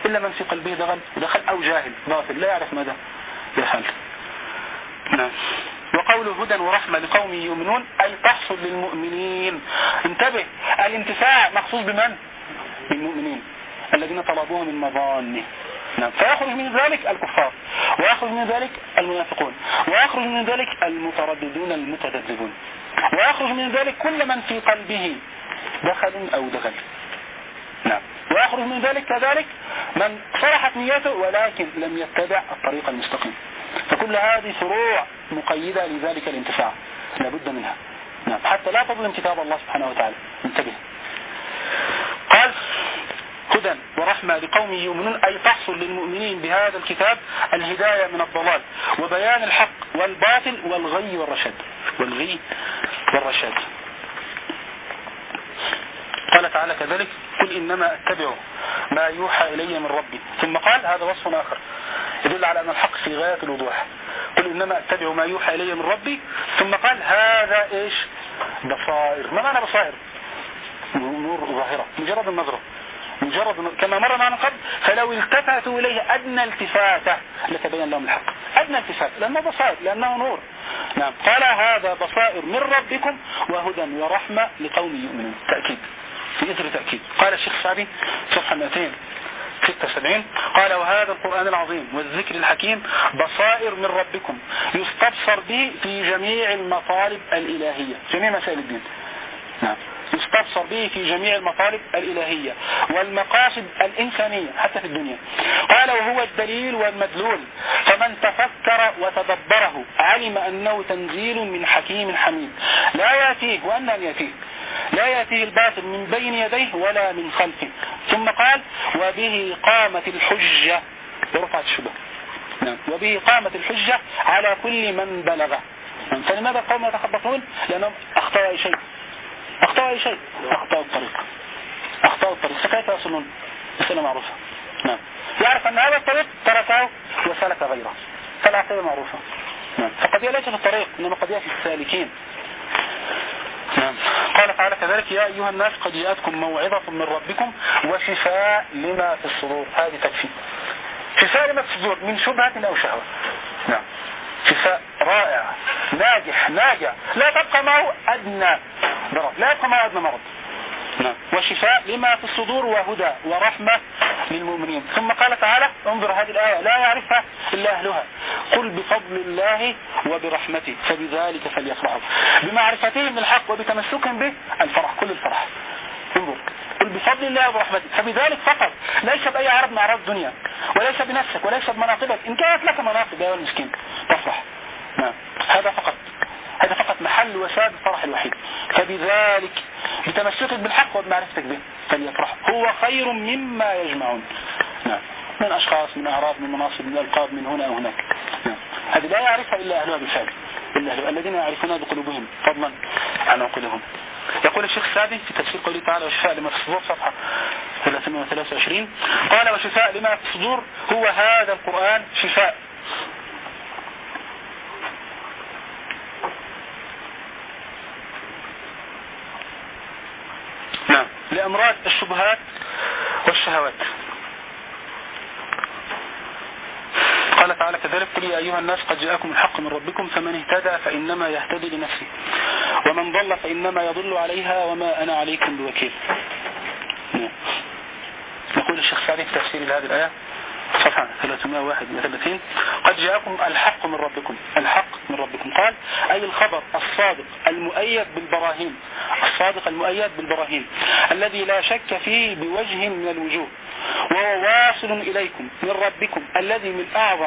إلا من في قلبه دخل أو جاهل غافل لا يعرف ماذا يفعل. نعم. وقوله هدى ورحمة لقوم يؤمنون أي تحصل للمؤمنين. انتبه، الانتفاع مخصوص بمن؟ بالمؤمنين الذين طلبوه من مظانه. نعم. فيخرج من ذلك الكفار، ويخرج من ذلك المنافقون، ويخرج من ذلك المترددون المتذبذبون، ويخرج من ذلك كل من في قلبه دخل أو دخل. نعم. ويخرج من ذلك كذلك من صلحت نيته ولكن لم يتبع الطريق المستقيم. فكل هذه فروع مقيدة لذلك الانتفاع لابد منها. نعم. حتى لا تظلم كتاب الله سبحانه وتعالى. انتبه. قال هدى ورحمة لقوم يؤمنون أي تحصل للمؤمنين بهذا الكتاب الهداية من الضلال وبيان الحق والباطل والغي والرشاد. والغي والرشاد. قال تعالى كذلك قل إنما أتبع ما يوحى إلي من ربي. ثم قال هذا وصف آخر يدل على أن الحق في غاية الوضوح. قل إنما أتبع ما يوحى إلي من ربي. ثم قال هذا إيش؟ بصائر. ما معنى بصائر؟ نور ظاهرة مجرد النظرة، كما مر معنا قبل. فلو التفتوا إليه أدنى التفاتة لتبين لهم الحق. أدنى التفاتة لأنه بصائر، لأنه نور. نعم. قال هذا بصائر من ربكم وهدى ورحمة لقوم يؤمنون. تأكيد في إثر تأكيد. قال الشيخ السعدي صفحة 276 قال وهذا القرآن العظيم والذكر الحكيم بصائر من ربكم يستبصر به في جميع المطالب الإلهية، جميع مسائل الدين. نعم. يستبصر به في جميع المطالب الإلهية والمقاصد الإنسانية حتى في الدنيا. قال وهو الدليل والمدلول، فمن تفكر وتدبره علم أنه تنزيل من حكيم حميد لا يأتيه وأن يأتيه لا يأتيه الباطل من بين يديه ولا من خلفه. ثم قال وبه قامت الحجة ورفعت الشبه. نعم. وبه قامت الحجة على كل من بلغه. فلماذا القوم يتخبطون؟ لأنهم أخطأوا أي شيء. أخطأوا الطريق. فكيف يصلون؟ مسألة معروفة. نعم. يعرف أن هذا الطريق تركه وسلك غيره، فالعقيدة معروفة. نعم. فقد ليس في الطريق إنما قد في السالكين. نعم. قال تعالى كذلك يا أيها الناس قد جاءتكم موعظة من ربكم وشفاء لما في الصدور. هذه تكفي. شفاء لما في الصدور من شبهة أو شهوة. نعم. شفاء رائع ناجع لا تبقى معه أدنى ضرر، لا يبقى معه أدنى مرض. نعم. وشفاء لما في الصدور وهدى ورحمة للمؤمنين. ثم قال تعالى انظر هذه الآية لا يعرفها إلا أهلها قل بفضل الله وبرحمته فبذلك فليفرحوا. بمعرفتهم الحق وبتمسكهم به الفرح، كل الفرح. انظر قل بفضل الله وبرحمته فبذلك فقط، ليس بأي عرض من أعراض الدنيا وليس بنفسك وليس بمناقبك. إن كانت لك مناقب يا المسكين تفرح. نعم. هذا فقط محل وساد الفرح الوحيد. فبذلك بتمسكك بالحق وبمعرفتك به فليفرح هو خير مما يجمعون. نعم. من أشخاص، من أعراض، من مناصب، من ألقاب، من هنا وهناك. نعم. هذه لا يعرفها إلا أهلها بالفعل، الذين يعرفونها بقلوبهم فضلا عن عقولهم. يقول الشيخ السعدي في تفسير قوله تعالى وشفاء لما في الصدور صفحة 323 قال وشفاء لما في الصدور هو هذا القرآن شفاء نعم لأمراض الشبهات والشهوات. قال تعالى كذلك قل يا أيها الناس قد جاءكم الحق من ربكم فمن اهتدى فإنما يهتدي لنفسه ومن ضل فإنما يضل عليها وما أنا عليكم بوكيل. يقول الشيخ سعدي في تفسير هذه الآية صفحة 331 قد جاءكم الحق من ربكم. الحق من ربكم قال أي الخبر الصادق المؤيد بالبراهين، الصادق المؤيد بالبراهين الذي لا شك فيه بوجه من الوجوه وهو واصل إليكم من ربكم الذي من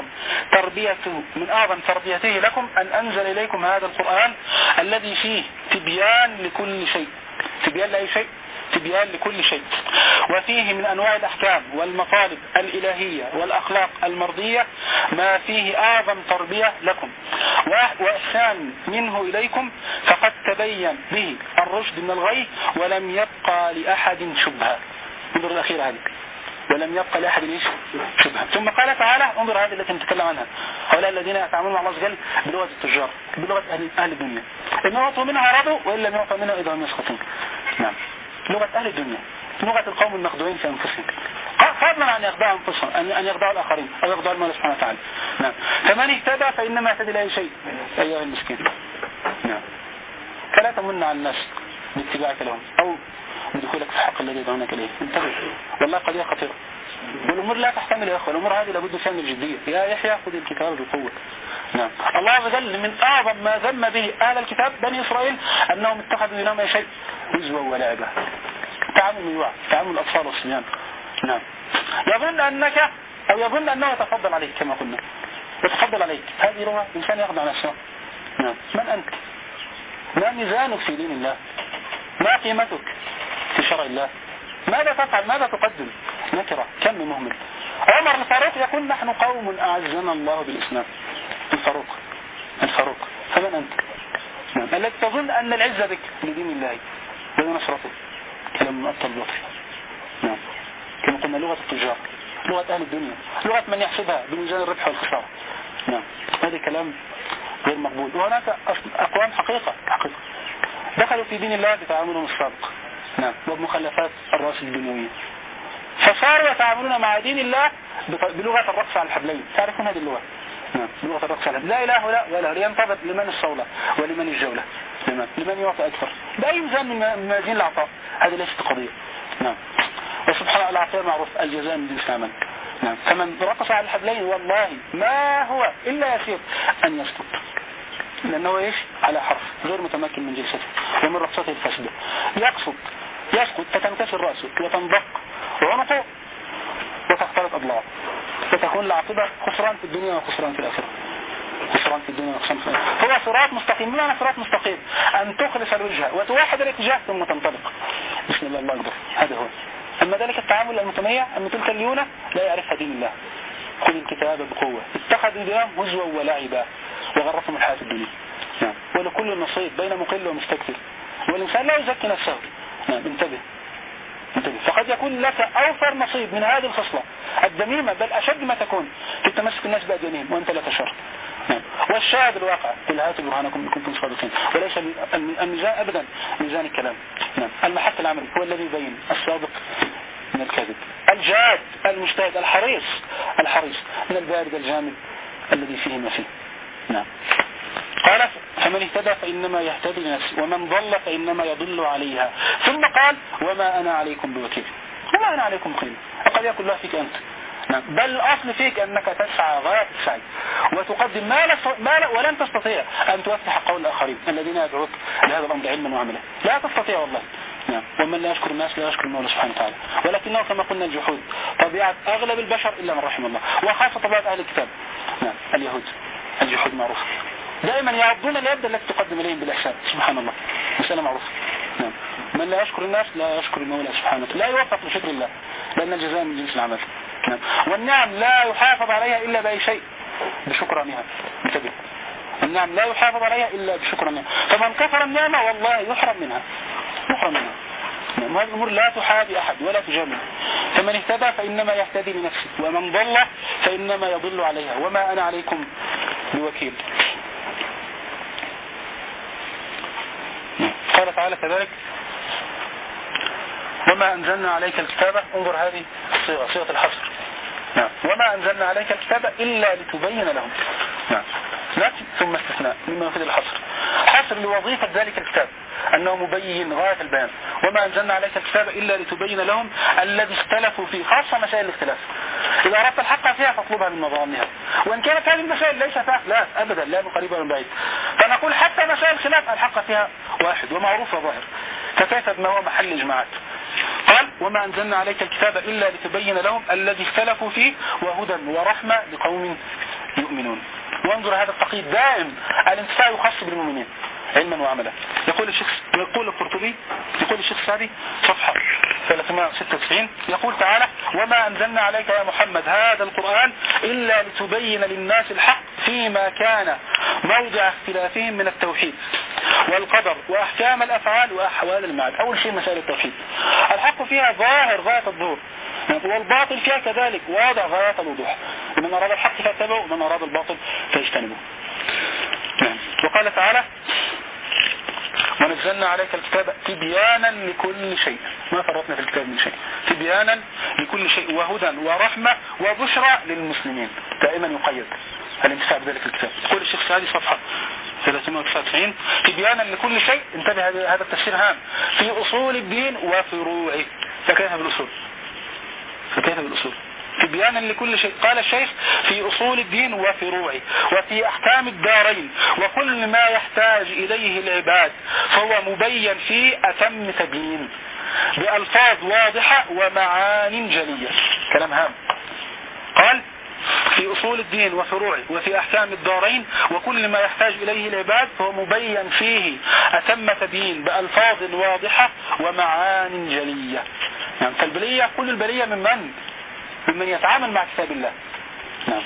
أعظم تربيته لكم أن أنزل إليكم هذا القرآن الذي فيه تبيان لكل شيء. تبيان لأي شيء؟ تبيان لكل شيء. وفيه من أنواع الأحكام والمطالب الإلهية والأخلاق المرضية ما فيه أعظم تربية لكم وإحسان منه إليكم فقد تبين به الرشد من الغي ولم يبقى لأحد شبهة. انظر الأخيرة هذه ولم يبقى لأحد شبهة. ثم قال تعالى انظر هذه التي نتكلم عنها هؤلاء الذين يتعاملون مع الله عز وجل بلغة التجار بلغة أهل الدنيا إن يعطوا منها رضوا وإن لم يعطوا منها إذا هم يسخطون. نعم لغة أهل الدنيا، لغة القوم المخدوعين في أنفسهم. فضلا عن يخدعوا أنفسهم أن يخدعوا الآخرين أو يخدعوا المولى سبحانه وتعالى. نعم. فمن اهتدى فإنما يهتدي لأي شيء أيها المسكين. نعم. فلا تمن على الناس باتباعك لهم أو بدخولك في الحق الذي يدعونك إليه. انتبه، والله قضية خطيرة، والأمور لا تحتمل يا أخوة، الأمور هذه لابد فيها من الجدية. يا يحيى خذ الكتاب بقوة. نعم. الله عز وجل من أعظم ما ذم به أهل الكتاب بني إسرائيل أنهم اتخذوا دينهم أي شيء هزوا ولعبا، تعامل الوعي، تعامل الأطفال والصبيان. نعم. يظن أنك أو يظن أنه يتفضل عليك كما قلنا، يتفضل عليك. هذه لغة إنسان يخضع نفسه. نعم. من أنت؟ ما ميزانك في دين الله؟ ما قيمتك في شرع الله؟ ماذا تفعل؟ ماذا تقدم؟ نكرة، كم مهمل. عمر الفاروق يقول نحن قوم أعزنا الله بالإسلام. الفاروق. فمن أنت؟ نعم. الذي تظن أن العزة بك لدين الله ولنصرته. كلام مؤطل بطري. نعم. كما قلنا لغة التجار، لغة أهل الدنيا، لغة من يحسبها بميزان الربح والخسارة. نعم. هذا كلام غير مقبول. وهناك أقوام حقيقة دخلوا في دين الله بتعاملهم السابق. نعم. وبمخلفات الرأس الدنيوية، فصاروا يتعاملون مع دين الله بلغة الرقص على الحبلين. تعرفون هذه اللغة؟ نعم. بلغة الرقص على الحبلين. لا إله ولا إله، ينتظر لمن الصولة ولمن الجولة، لمن يعطي أكثر بأي ميزان من موازين العطاء. هذه ليست قضية. نعم. وسبحان الله العطاء معروف، الجزاء من جنس العمل. نعم. فمن رقص على الحبلين والله ما هو إلا يسير أن يسقط، لأنه إيش؟ على حرف، غير متمكن من جلسته ومن رقصته الفاسدة. يسقط، تتنكسر رأسه وتنضق وعنقه وتختلط أضلاعه، وتكون العاقبة خسران في الدنيا وخسران في الآخرة. خسران في الدنيا وخسران في الآخرة. هو صراط مستقيم. بمعنى صراط مستقيم أن تخلص الوجهة وتوحد الاتجاه ثم تنطلق. بسم الله أكبر. هذا هو. أما ذلك التعامل المتميع أن تلك الليونة لا يعرفها دين الله. خذ الكتاب بقوة. اتخذوا دينهم هزوا ولعبا وغرتهم الحياة الدنيا. نعم. ولكل نصيب بين مقل ومستكثر، والإنسان لا يزكي نفسه. نعم. انتبه. فقد يكون لك أوفر نصيب من هذه الخصلة الذميمة، بل أشد ما تكون في التمسك الناس بأديانهم وأنت لا تشعر. نعم. والشاهد الواقع، قل هاتوا برهانكم إن كنتم صادقين. وليس الميزان أبدا ميزان الكلام. نعم. المحك العملي هو الذي يبين الصادق من الكاذب، الجاد المجتهد الحريص من البارد الجامد الذي فيه ما فيه. نعم. قال فمن اهتدى فإنما يهتدي لنفسه ومن ضل فإنما يضل عليها. ثم قال وما أنا عليكم بوكيل. وما أنا عليكم بوكيل. وقد يكون الله فيك أنت. نعم. بل الأصل فيك أنك تسعى غاية السعي وتقدم ما ولن تستطيع أن توفح قول الآخرين الذين يدعوك لهذا الأمر علما وعملا. لا تستطيع والله. نعم. ومن لا يشكر الناس لا يشكر المولى سبحانه وتعالى. ولكنه كما قلنا الجحود طبيعة أغلب البشر إلا من رحم الله، وخاصة طبيعة أهل الكتاب. نعم. اليهود الجحود معروف، دائما يعضون اليد التي تقدم إليهم بالإحسان. سبحان الله، مسألة معروفة. نعم. من لا يشكر الناس لا يشكر المولى سبحانه وتعالى، لا يوفق لشكر الله، لأن الجزاء من جنس العمل. نعم. والنعم لا يحافظ عليها إلا بأي شيء؟ بشكرانها. انتبه، النعم لا يحافظ عليها إلا بشكرانها. فمن كفر النعمة والله يحرم منها. وهذه الأمور لا تحابي أحد ولا تجامل. فمن اهتدى فإنما يهتدي لنفسه ومن ضل فإنما يضل عليها وما أنا عليكم بوكيل. قال تعالى كذلك وما أنزلنا عليك الكتاب. انظر هذه الصيغة، صيغة الحصر. نعم. وما أنزلنا عليك الكتاب إلا لتبين لهم. نعم. لكن ثم استثناء مما يفيد الحصر، حصر لوظيفة ذلك الكتاب أنه مبين غاية البيان. وما أنزلنا عليك الكتاب إلا لتبين لهم الذي اختلفوا فيه، خاصة مسائل الاختلاف. إذا أردت الحق فيها فاطلبها من مظانها، وإن كانت هذه المسائل ليس فيها خلاف أبدا، لا من قريب ولا من بعيد، فنقول حتى مسائل الخلاف الحق فيها واحد ومعروف وظاهر، فكيف بما هو محل إجماعات. قال وما أنزلنا عليك الكتاب إلا لتبين لهم الذي اختلفوا فيه وهدى ورحمة لقوم يؤمنون. وانظر هذا التقييد دائم، الانتفاع يخص بالمؤمنين علما وعملا. يقول القرطبي، يقول الشيخ السعدي صفحة 396، يقول تعالى وما أنزلنا عليك يا محمد هذا القرآن إلا لتبين للناس الحق فيما كان موضع اختلافهم من التوحيد والقدر وأحكام الأفعال وأحوال المعاد. أول شيء مسائل التوحيد الحق فيها ظاهر غاية الظهور، والباطل فيها كذلك واضح غاية الوضوح. من أراد الحق فاتبعه ومن أراد الباطل فاجتنبه. وقال تعالى ونزلنا عليك الكتاب تبيانا لكل شيء، ما فرطنا في الكتاب من شيء، تبيانا لكل شيء وهدى ورحمة وبشرى للمسلمين. دائما يقيد الانتفاع بذلك الكتاب. يقول الشيخ سعدي صفحة 399 تبيانا لكل شيء، انتبه هذا التفسير هام، في أصول الدين وفروعه. فكيف بالأصول؟ تبيانا لكل شيء. قال الشيخ في أصول الدين وفروعه وفي أحكام الدارين وكل ما يحتاج إليه العباد فهو مبين فيه أتم تبيين بألفاظ واضحة ومعان جلية. كلام هام. قال في أصول الدين وفروعه وفي أحكام الدارين وكل ما يحتاج إليه العباد فهو مبين فيه أتم تبيين بألفاظ واضحة ومعان جلية. يعني فالبلية كل البلية ممن يتعامل مع كتاب الله. نعم.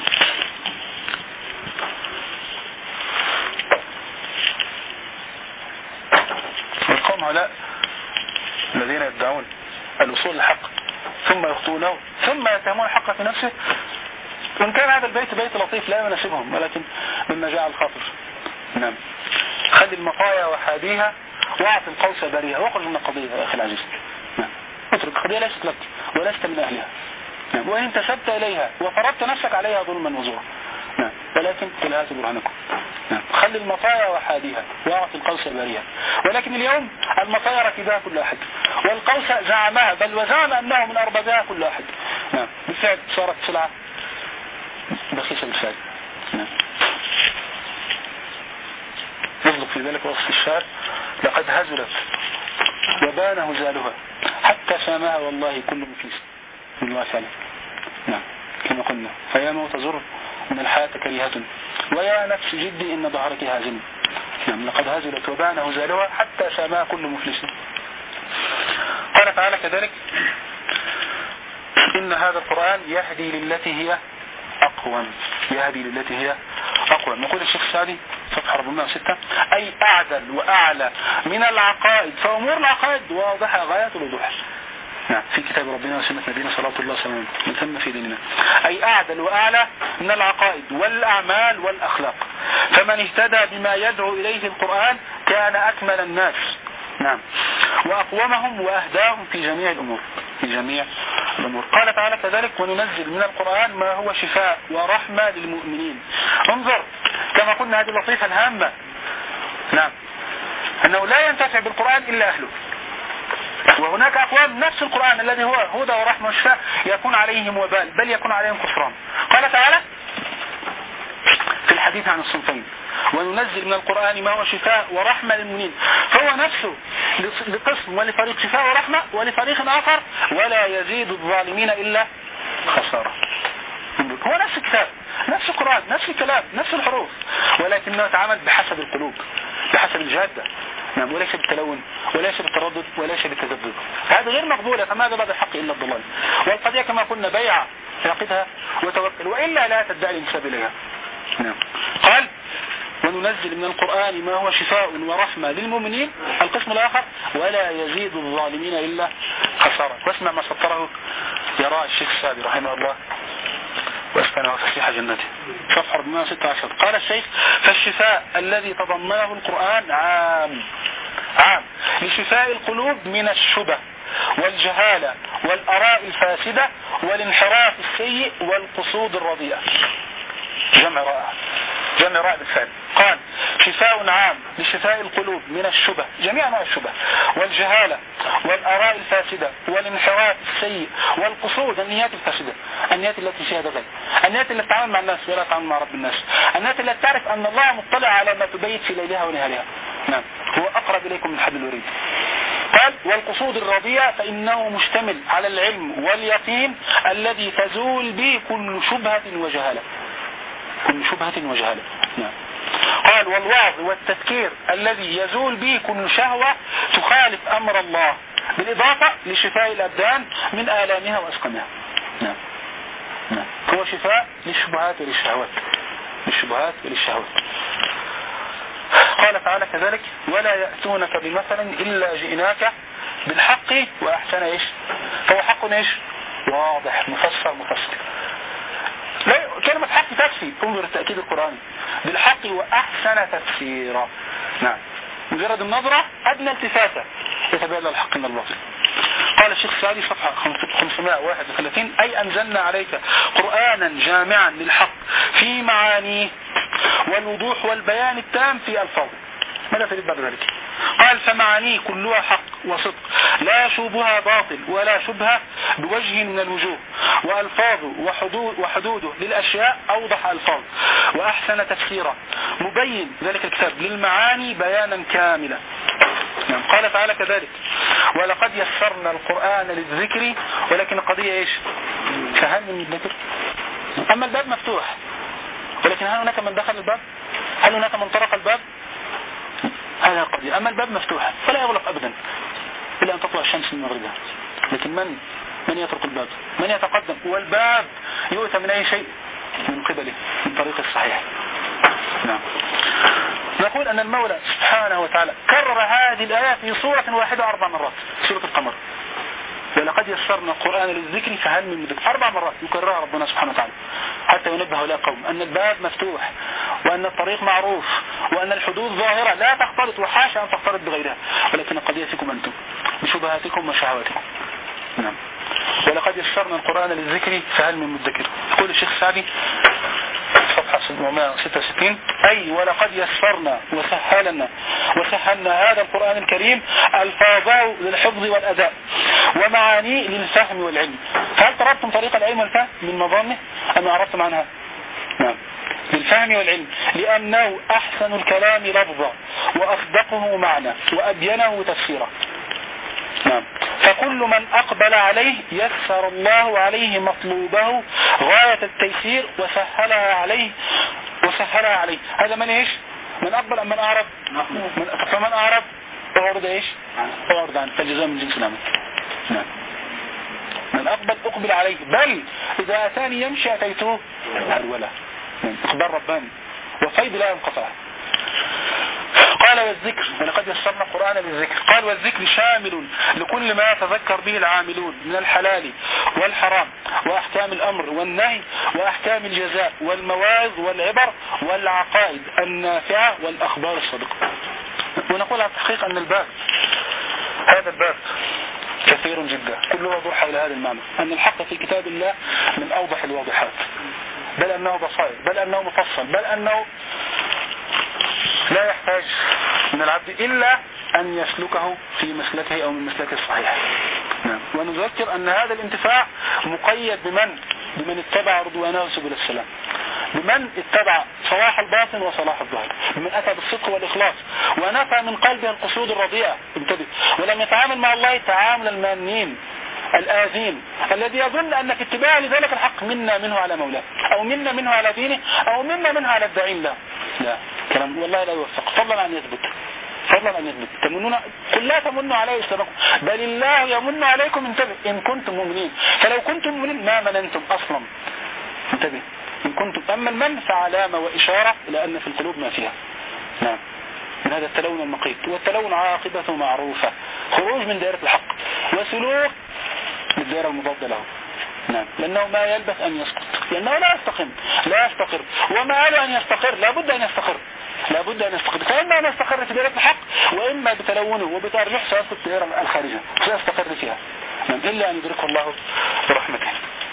والقوم هؤلاء الذين يدعون الوصول للحق ثم يخطونه ثم يتهمون الحق في نفسه، وإن كان هذا البيت بيت لطيف لا يناسبهم، ولكن مما جاء الخاطر. نعم. خلي المطايا وحاديها واعط القوس بريها واخرج من القضية يا أخي العزيز. نعم. اترك القضية ليست لك ولست من أهلها. نعم. وإن انتسبت إليها وفرضت نفسك عليها ظلما وزورا. نعم. ولكن قل هاتوا برهانكم. نعم. خلي المطايا وحاديها واعط القوس بريها. ولكن اليوم المطايا ركبها كل أحد والقوس زعمها، بل وزعم أنه من أربابها كل أحد. نعم. بالفعل صارت سلعة بخيصة بالفعل. نعم. يصدق في ذلك وصف الشعر لقد هزلت وبان هزالها حتى سامها والله كل مفلس من الله تعالى. نعم. كما قلنا فيا موت زر إن الحياة كريهة ويا نفس جدي إن ظهرك هازم. نعم. لقد هزلت وبان هزالها حتى سامها كل مفلس. قال تعالى كذلك إن هذا القرآن يهدي للتي هي أقوم. يهدي للتي هي أقوم. يقول الشيخ السعدي صفحة 406 أي أعدل وأعلى من العقائد، فأمور العقائد واضحة غاية الوضوح. نعم. في كتاب ربنا وسنة نبينا صلى الله عليه وسلم من ثم في ديننا. أي أعدل وأعلى من العقائد والأعمال والأخلاق، فمن اهتدى بما يدعو إليه القرآن كان أكمل الناس. نعم. وأقومهم وأهداهم في جميع الأمور. قال تعالى كذلك وننزل من القرآن ما هو شفاء ورحمة للمؤمنين. انظر كما قلنا هذه اللطيفة الهامة. نعم. أنه لا ينتفع بالقرآن إلا أهله، وهناك أقوام نفس القرآن الذي هو هدى ورحمة وشفاء يكون عليهم وبال، بل يكون عليهم كفران. قال تعالى في الحديث عن الصنفين وننزل من القرآن ما هو شفاء ورحمة للمؤمنين، فهو نفسه لقسم ولفريق شفاء ورحمة ولفريق آخر ولا يزيد الظالمين إلا خسارة. هو نفس الكتاب نفس القرآن نفس الكلام نفس الحروف، ولكنه يتعامل بحسب القلوب بحسب الجادة. نعم. وليس بالتلون وليس بالتردد وليس بالتذبذب. هذا غير مقبولة، فماذا بعد الحق إلا الضلال. والقضية كما قلنا بيعة فاقدها وتوكل وإلا لا تدعي الانساب إليها. نعم. قال وننزل من القرآن ما هو شفاء ورحمة للمؤمنين. القسم الآخر ولا يزيد الظالمين إلا خسارة. واسمع ما سطره يرى الشيخ السعدي رحمه الله واسكنه فسيح جنته صفحة 416. قال الشيخ فالشفاء الذي تضمنه القرآن عام لشفاء القلوب من الشبه والجهالة والآراء الفاسدة والانحراف السيء والقصود الرديئة. جمع رائع بالفعل. قال شفاء عام لشفاء القلوب من الشبه جميع أنواع الشبه والجهالة والآراء الفاسدة والانحراف السيء والقصود النيات الفاسدة، النيات التي فيها دغل، النيات التي تتعامل مع الناس ولا تتعامل مع رب الناس، النيات التي تعرف أن الله مطلع على ما تبيت في ليلها ونهارها. نعم. هو أقرب إليكم من حبل الوريد. قال والقصود الرضية فإنه مشتمل على العلم واليقين الذي تزول به كل شبهة وجهالة. نعم. قال والوعظ والتذكير الذي يزول به كل شهوة تخالف أمر الله، بالإضافة لشفاء الأبدان من آلامها وأسقمها. نعم. هو شفاء للشبهات وللشهوات. قال تعالى كذلك ولا يأتونك بمثل إلا جئناك بالحق وأحسن إيش. فهو حق إيش واضح مفسر. كلمة حق تكفي. انظر التأكيد القرآني بالحق وأحسن تفسيرا. نعم. مجرد النظرة أدنى التفاتة يتبين له الحق من الباطل. قال الشيخ السعدي صفحة 531: أي أنزلنا عليك قرآنا جامعا للحق في معانيه والوضوح والبيان التام في ألفاظه. ماذا تريد بعد ذلك؟ قال فمعانيه كلها حق وصدق لا يشوبها باطل ولا شبهة بوجه من الوجوه، وألفاظه وحدوده للأشياء أوضح ألفاظ وأحسن تفسيرا مبين ذلك الكتاب للمعاني بيانا كاملا. قال تعالى كذلك: ولقد يسرنا القرآن للذكر، ولكن القضية ايش؟ فهل من الذكر؟ أما الباب مفتوح، ولكن هل هناك من دخل الباب؟ هل هناك من طرق الباب؟ هذا القضية. أما الباب مفتوح فلا يغلق أبدا إلا أن تطلع الشمس من مغربها، لكن من يطرق الباب؟ من يتقدم؟ والباب يؤتى من أي شيء؟ من قبله، من طريق الصحيح. نعم. نقول أن المولى سبحانه وتعالى كرر هذه الآيات في سورة واحدة 4 مرات، سورة القمر: ولقد يسرنا القرآن للذكر فهل من مدكر. 4 مرات يكررها ربنا سبحانه وتعالى حتى ينبه هؤلاء القوم أن الباب مفتوح، وأن الطريق معروف، وأن الحدود ظاهرة لا تختلط، وحاشا أن تختلط بغيرها، ولكن القضية فيكم أنتم بشبهاتكم وشهواتكم. نعم. ولقد يسرنا القرآن للذكر فهل من مدكر. يقول الشيخ السعدي صفحة 766: أي ولقد يسرنا وسهلنا هذا القرآن الكريم ألفاظه للحفظ والأداء ومعانيه للفهم والعلم. فهل طلبتم طريق العلم والفهم من مظانه أم أعرضتم عنها؟ نعم، للفهم والعلم، لأنه أحسن الكلام لفظا وأصدقه معنى وأبينه تفسيرا. نعم. فكل من أقبل عليه يسر الله عليه مطلوبه غاية التيسير وسهلها عليه. هذا من إيش؟ من أقبل أم من أعرض؟ فمن أعرض أعرض إيش؟ أعرض عنه، فالجزاء من جنس العمل. نعم. من أقبل عليه، بل إذا أتاني يمشي أتيته هرولا. إخبار رباني وفيد لا ينقطع. قال والذكر، ولقد يسرنا القرآن للذكر. قال والذكر شامل لكل ما يتذكر به العاملون من الحلال والحرام وأحكام الأمر والنهي وأحكام الجزاء والمواعظ والعبر والعقائد النافعة والأخبار الصادقة. ونقول على التحقيق أن هذا الباب كثير جدا، كله يدور حول هذا المعنى، أن الحق في كتاب الله من أوضح الواضحات، بل أنه بصائر، بل أنه مفصل، بل أنه لا يحتاج من العبد إلا أن يسلكه في مسلكه أو من مسلكه الصحيح. نعم. ونذكر أن هذا الانتفاع مقيد بمن اتبع رضوانه سبل السلام، بمن اتبع صلاح الباطن وصلاح الظاهر، بمن أتى بالصدق والإخلاص ونفى من قلبه القصود الرديئة، انتبه، ولم يتعامل مع الله تعامل المانين الآذين الذي يظن أن في اتباع لذلك الحق منا منه على مولاه، أو منا منه على دينه، أو منا منه على الداعين له. لا، كلام والله لا يوفق، فضلا عن يثبت. تمنون، قل لا تمنوا علي إسلامكم بل الله يمن عليكم إن كنتم مؤمنين، فلو كنتم مؤمنين ما مننتم أصلا. انتبه، إن كنتم. أما المن فعلامة وإشارة إلى أن في القلوب ما فيها. نعم. من هذا التلون المقيت، والتلون عاقبته معروفة، خروج من دائرة الحق وسلوك للدائرة المضادة له. نعم. لأنه ما يلبث أن يسقط، لأنه لا يستقر، وما قال أن يستقر لابد أن يستقر، فإما أن يستقر في دائرة الحق، وإما بتلونه وبترجح سيسقط في الدائرة الخارجة، سيستقر فيها. نعم. إلا أن يدركه الله برحمته.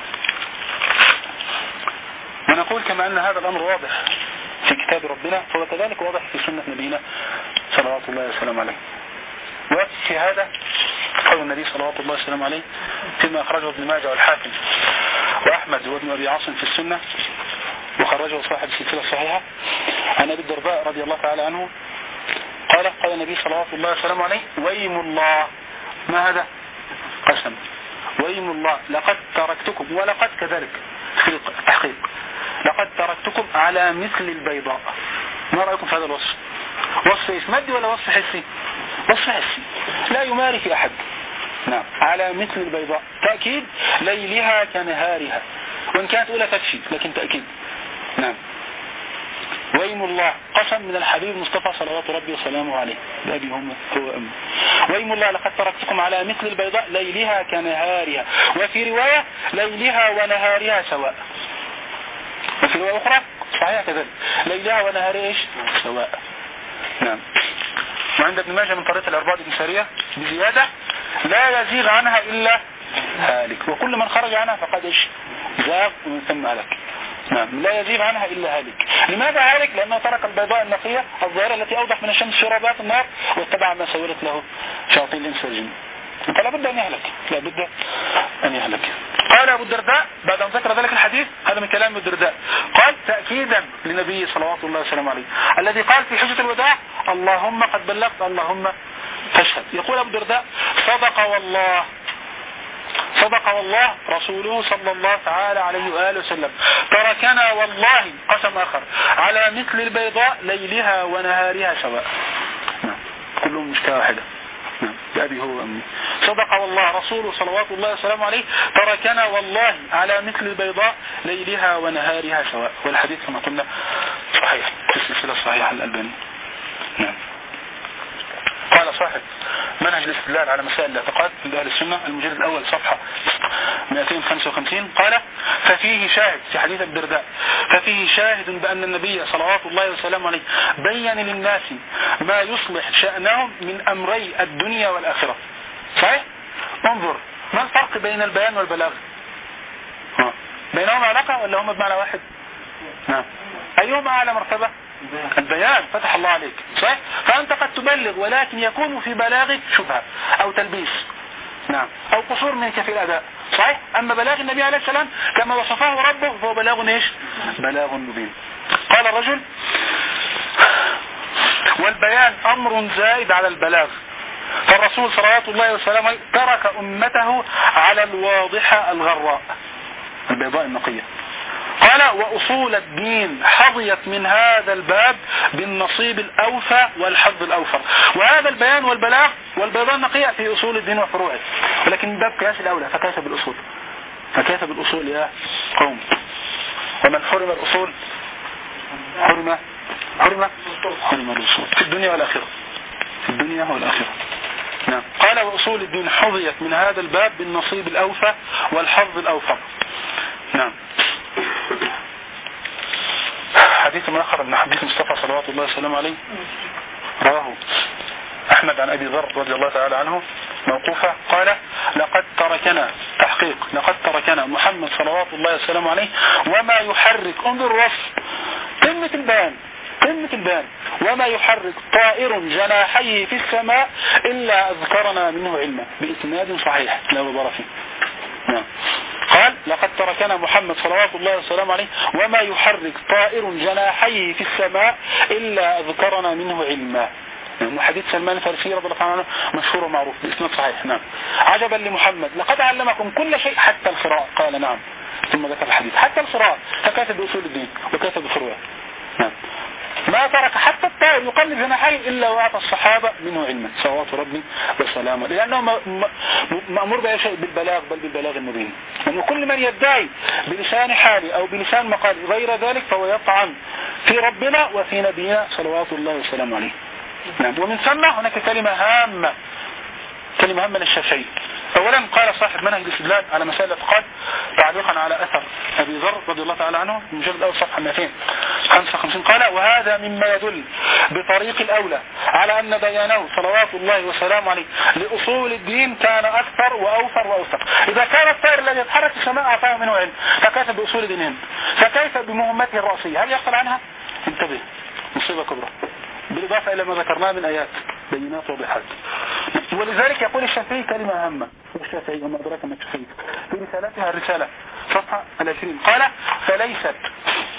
ونقول كما أن هذا الأمر واضح في كتاب ربنا، فهو كذلك واضح في سنة نبينا صلوات الله وسلامه عليه. وفي هذا قول النبي صلوات الله وسلامه عليه فيما أخرجه ابن ماجه والحاكم وأحمد وابن أبي عاصم في السنة، وخرجه صاحب السلسلة الصحيحة عن أبي الدرداء رضي الله تعالى عنه قال النبي صلوات الله وسلامه عليه: ويم الله. ما هذا؟ قسم. ويم الله لقد تركتكم، ولقد كذلك في التحقيق، لقد تركتكم على مثل البيضاء. ما رأيكم في هذا الوصف؟ وصف ايش؟ مادي ولا وصف حسي؟ وصف حسي لا يماري في أحد. نعم. على مثل البيضاء، تأكيد ليلها كنهارها، وإن كانت أولى تكفي لكن تأكيد. نعم. ويم الله قسم من الحبيب المصطفى صلوات ربي وسلامه عليه بأبي هم هو أمي. ويم الله لقد تركتكم على مثل البيضاء ليلها كنهارها، وفي رواية ليلها ونهارها سواء، وفي رواية أخرى صحيح كذلك ليلها ونهارها إيش؟ سواء. نعم. وعند ابن ماجه من طريق العرباض بن سارية بزيادة لا يزيغ عنها إلا هالك، وكل من خرج عنها فقد زاغ ومن ثم هلك. نعم، لا يزيغ عنها إلا هالك. لماذا هالك؟ لأنه ترك البيضاء النقية الظاهرة التي أوضح من الشمس في رباط النار واتبع ما سولت له شياطين الإنس والجن، فلا بد أن يهلك، لا بد أن يهلك. قال أبو الدرداء بعد أن ذكر ذلك الحديث، هذا من كلام أبو الدرداء، قال تأكيدا لنبي صلوات الله وسلامه عليه الذي قال في حجة الوداع اللهم قد بلغت اللهم فاشهد. يقول أبو الدرداء صدق والله رسوله صلى الله تعالى عليه وآله وسلم تركنا والله قسم آخر على مثل البيضاء ليلها ونهارها سواء. كلهم مشكلة واحدة. بأبي هو أمي. صدق والله رسوله صلوات الله وسلامه عليه تركنا والله على مثل البيضاء ليلها ونهارها سواء. والحديث كما قلنا صحيح في السلسلة الصحيحة الألباني. نعم. قال صاحب منهج الاستدلال على مسائل الاعتقاد عند أهل السنة المجلد الأول صفحة 255 قال ففيه شاهد في حديث الدرداء ففيه شاهد بأن النبي صلوات الله وسلامه عليه بين للناس ما يصلح شأنهم من أمري الدنيا والآخرة. صحيح؟ انظر ما الفرق بين البيان والبلاغ؟ بينهما علاقة ولا هما بمعنى واحد؟ نعم. أيهما أعلى مرتبة؟ البيان. فتح الله عليك. صحيح؟ فأنت قد تبلغ ولكن يكون في بلاغك شبهة أو تلبيس، نعم، أو قصور منك في الأداء. صحيح؟ أما بلاغ النبي عليه السلام كما وصفه ربه فهو بلاغ إيش؟ بلاغ مبين. قال الرجل والبيان أمر زائد على البلاغ، فالرسول صلوات الله وسلامه ترك أمته على الواضحة الغراء البيضاء النقية. قال وأصول الدين حظيت من هذا الباب بالنصيب الأوفى والحظ الأوفر. وهذا البيان والبلاغ والبيضاء النقية في أصول الدين وفروعه، ولكن من باب قياس الأولى فكيف بالأصول؟ فكيف بالأصول يا قوم؟ ومن حرم الأصول حرم الأصول في الدنيا والآخرة، في الدنيا والآخرة. نعم. قال وأصول الدين حظيت من هذا الباب بالنصيب الأوفى والحظ الأوفر. نعم. حديث آخر من حديث مصطفى صلوات الله وسلامه عليه رواه أحمد عن أبي ذر رضي الله تعالى عنه موقوفة قال لقد تركنا محمد صلوات الله وسلامه عليه وما يحرك، انظر وصف قمة البيان وما يحرك طائر جناحيه في السماء إلا أذكرنا منه علما بإسناد صحيح لا غبار فيه. نعم. قال لقد تركنا محمد صلوات الله وسلامه عليه وما يحرك طائر جناحيه في السماء إلا أذكرنا منه علما. نعم. حديث سلمان الفارسي رضي الله عنه مشهور ومعروف بإسناد صحيح. نعم. عجبا لمحمد لقد علمكم كل شيء حتى القراءة. قال نعم، ثم ذكر الحديث حتى القراءة فكيف بأصول الدين وكيف بفروعه. نعم. ما ترك حتى الطائر يقلب جناحيه إلا وأعطى الصحابة منه علما صلوات ربي وسلامه، لأنه مأمور بأي شيء بالبلاغ، بل بالبلاغ المبين. لأنه كل من يدعي بلسان حالي أو بلسان مقالي غير ذلك فهو يطعن في ربنا وفي نبينا صلوات الله وسلامه عليه. نعم. ومن ثم هناك كلمة هامة للشافعي. أولا قال صاحب منهج الاستدلال على مسائل الاعتقاد تعليقا على أثر أبي ذر رضي الله تعالى عنه من جلد أول صفحة 255 قال وهذا مما يدل بطريق الأولى على أن بيانه صلوات الله وسلامه عليه لأصول الدين كان أكثر وأوفر وأوثق. إذا كان الطائر الذي يتحرك في السماء أعطاه منه علم فكيف بأصول دينهم؟ فكيف بمهمته الرأسية؟ هل يغفل عنها؟ انتبه، مصيبة كبرى بالإضافة إلى ما ذكرناه من آيات بينات وضحات. ولذلك يقول الشافعي كلمة هامة، الشافعي وما أدراك ما الشافعي في رسالتها الرسالة صفحة 20 قال فليست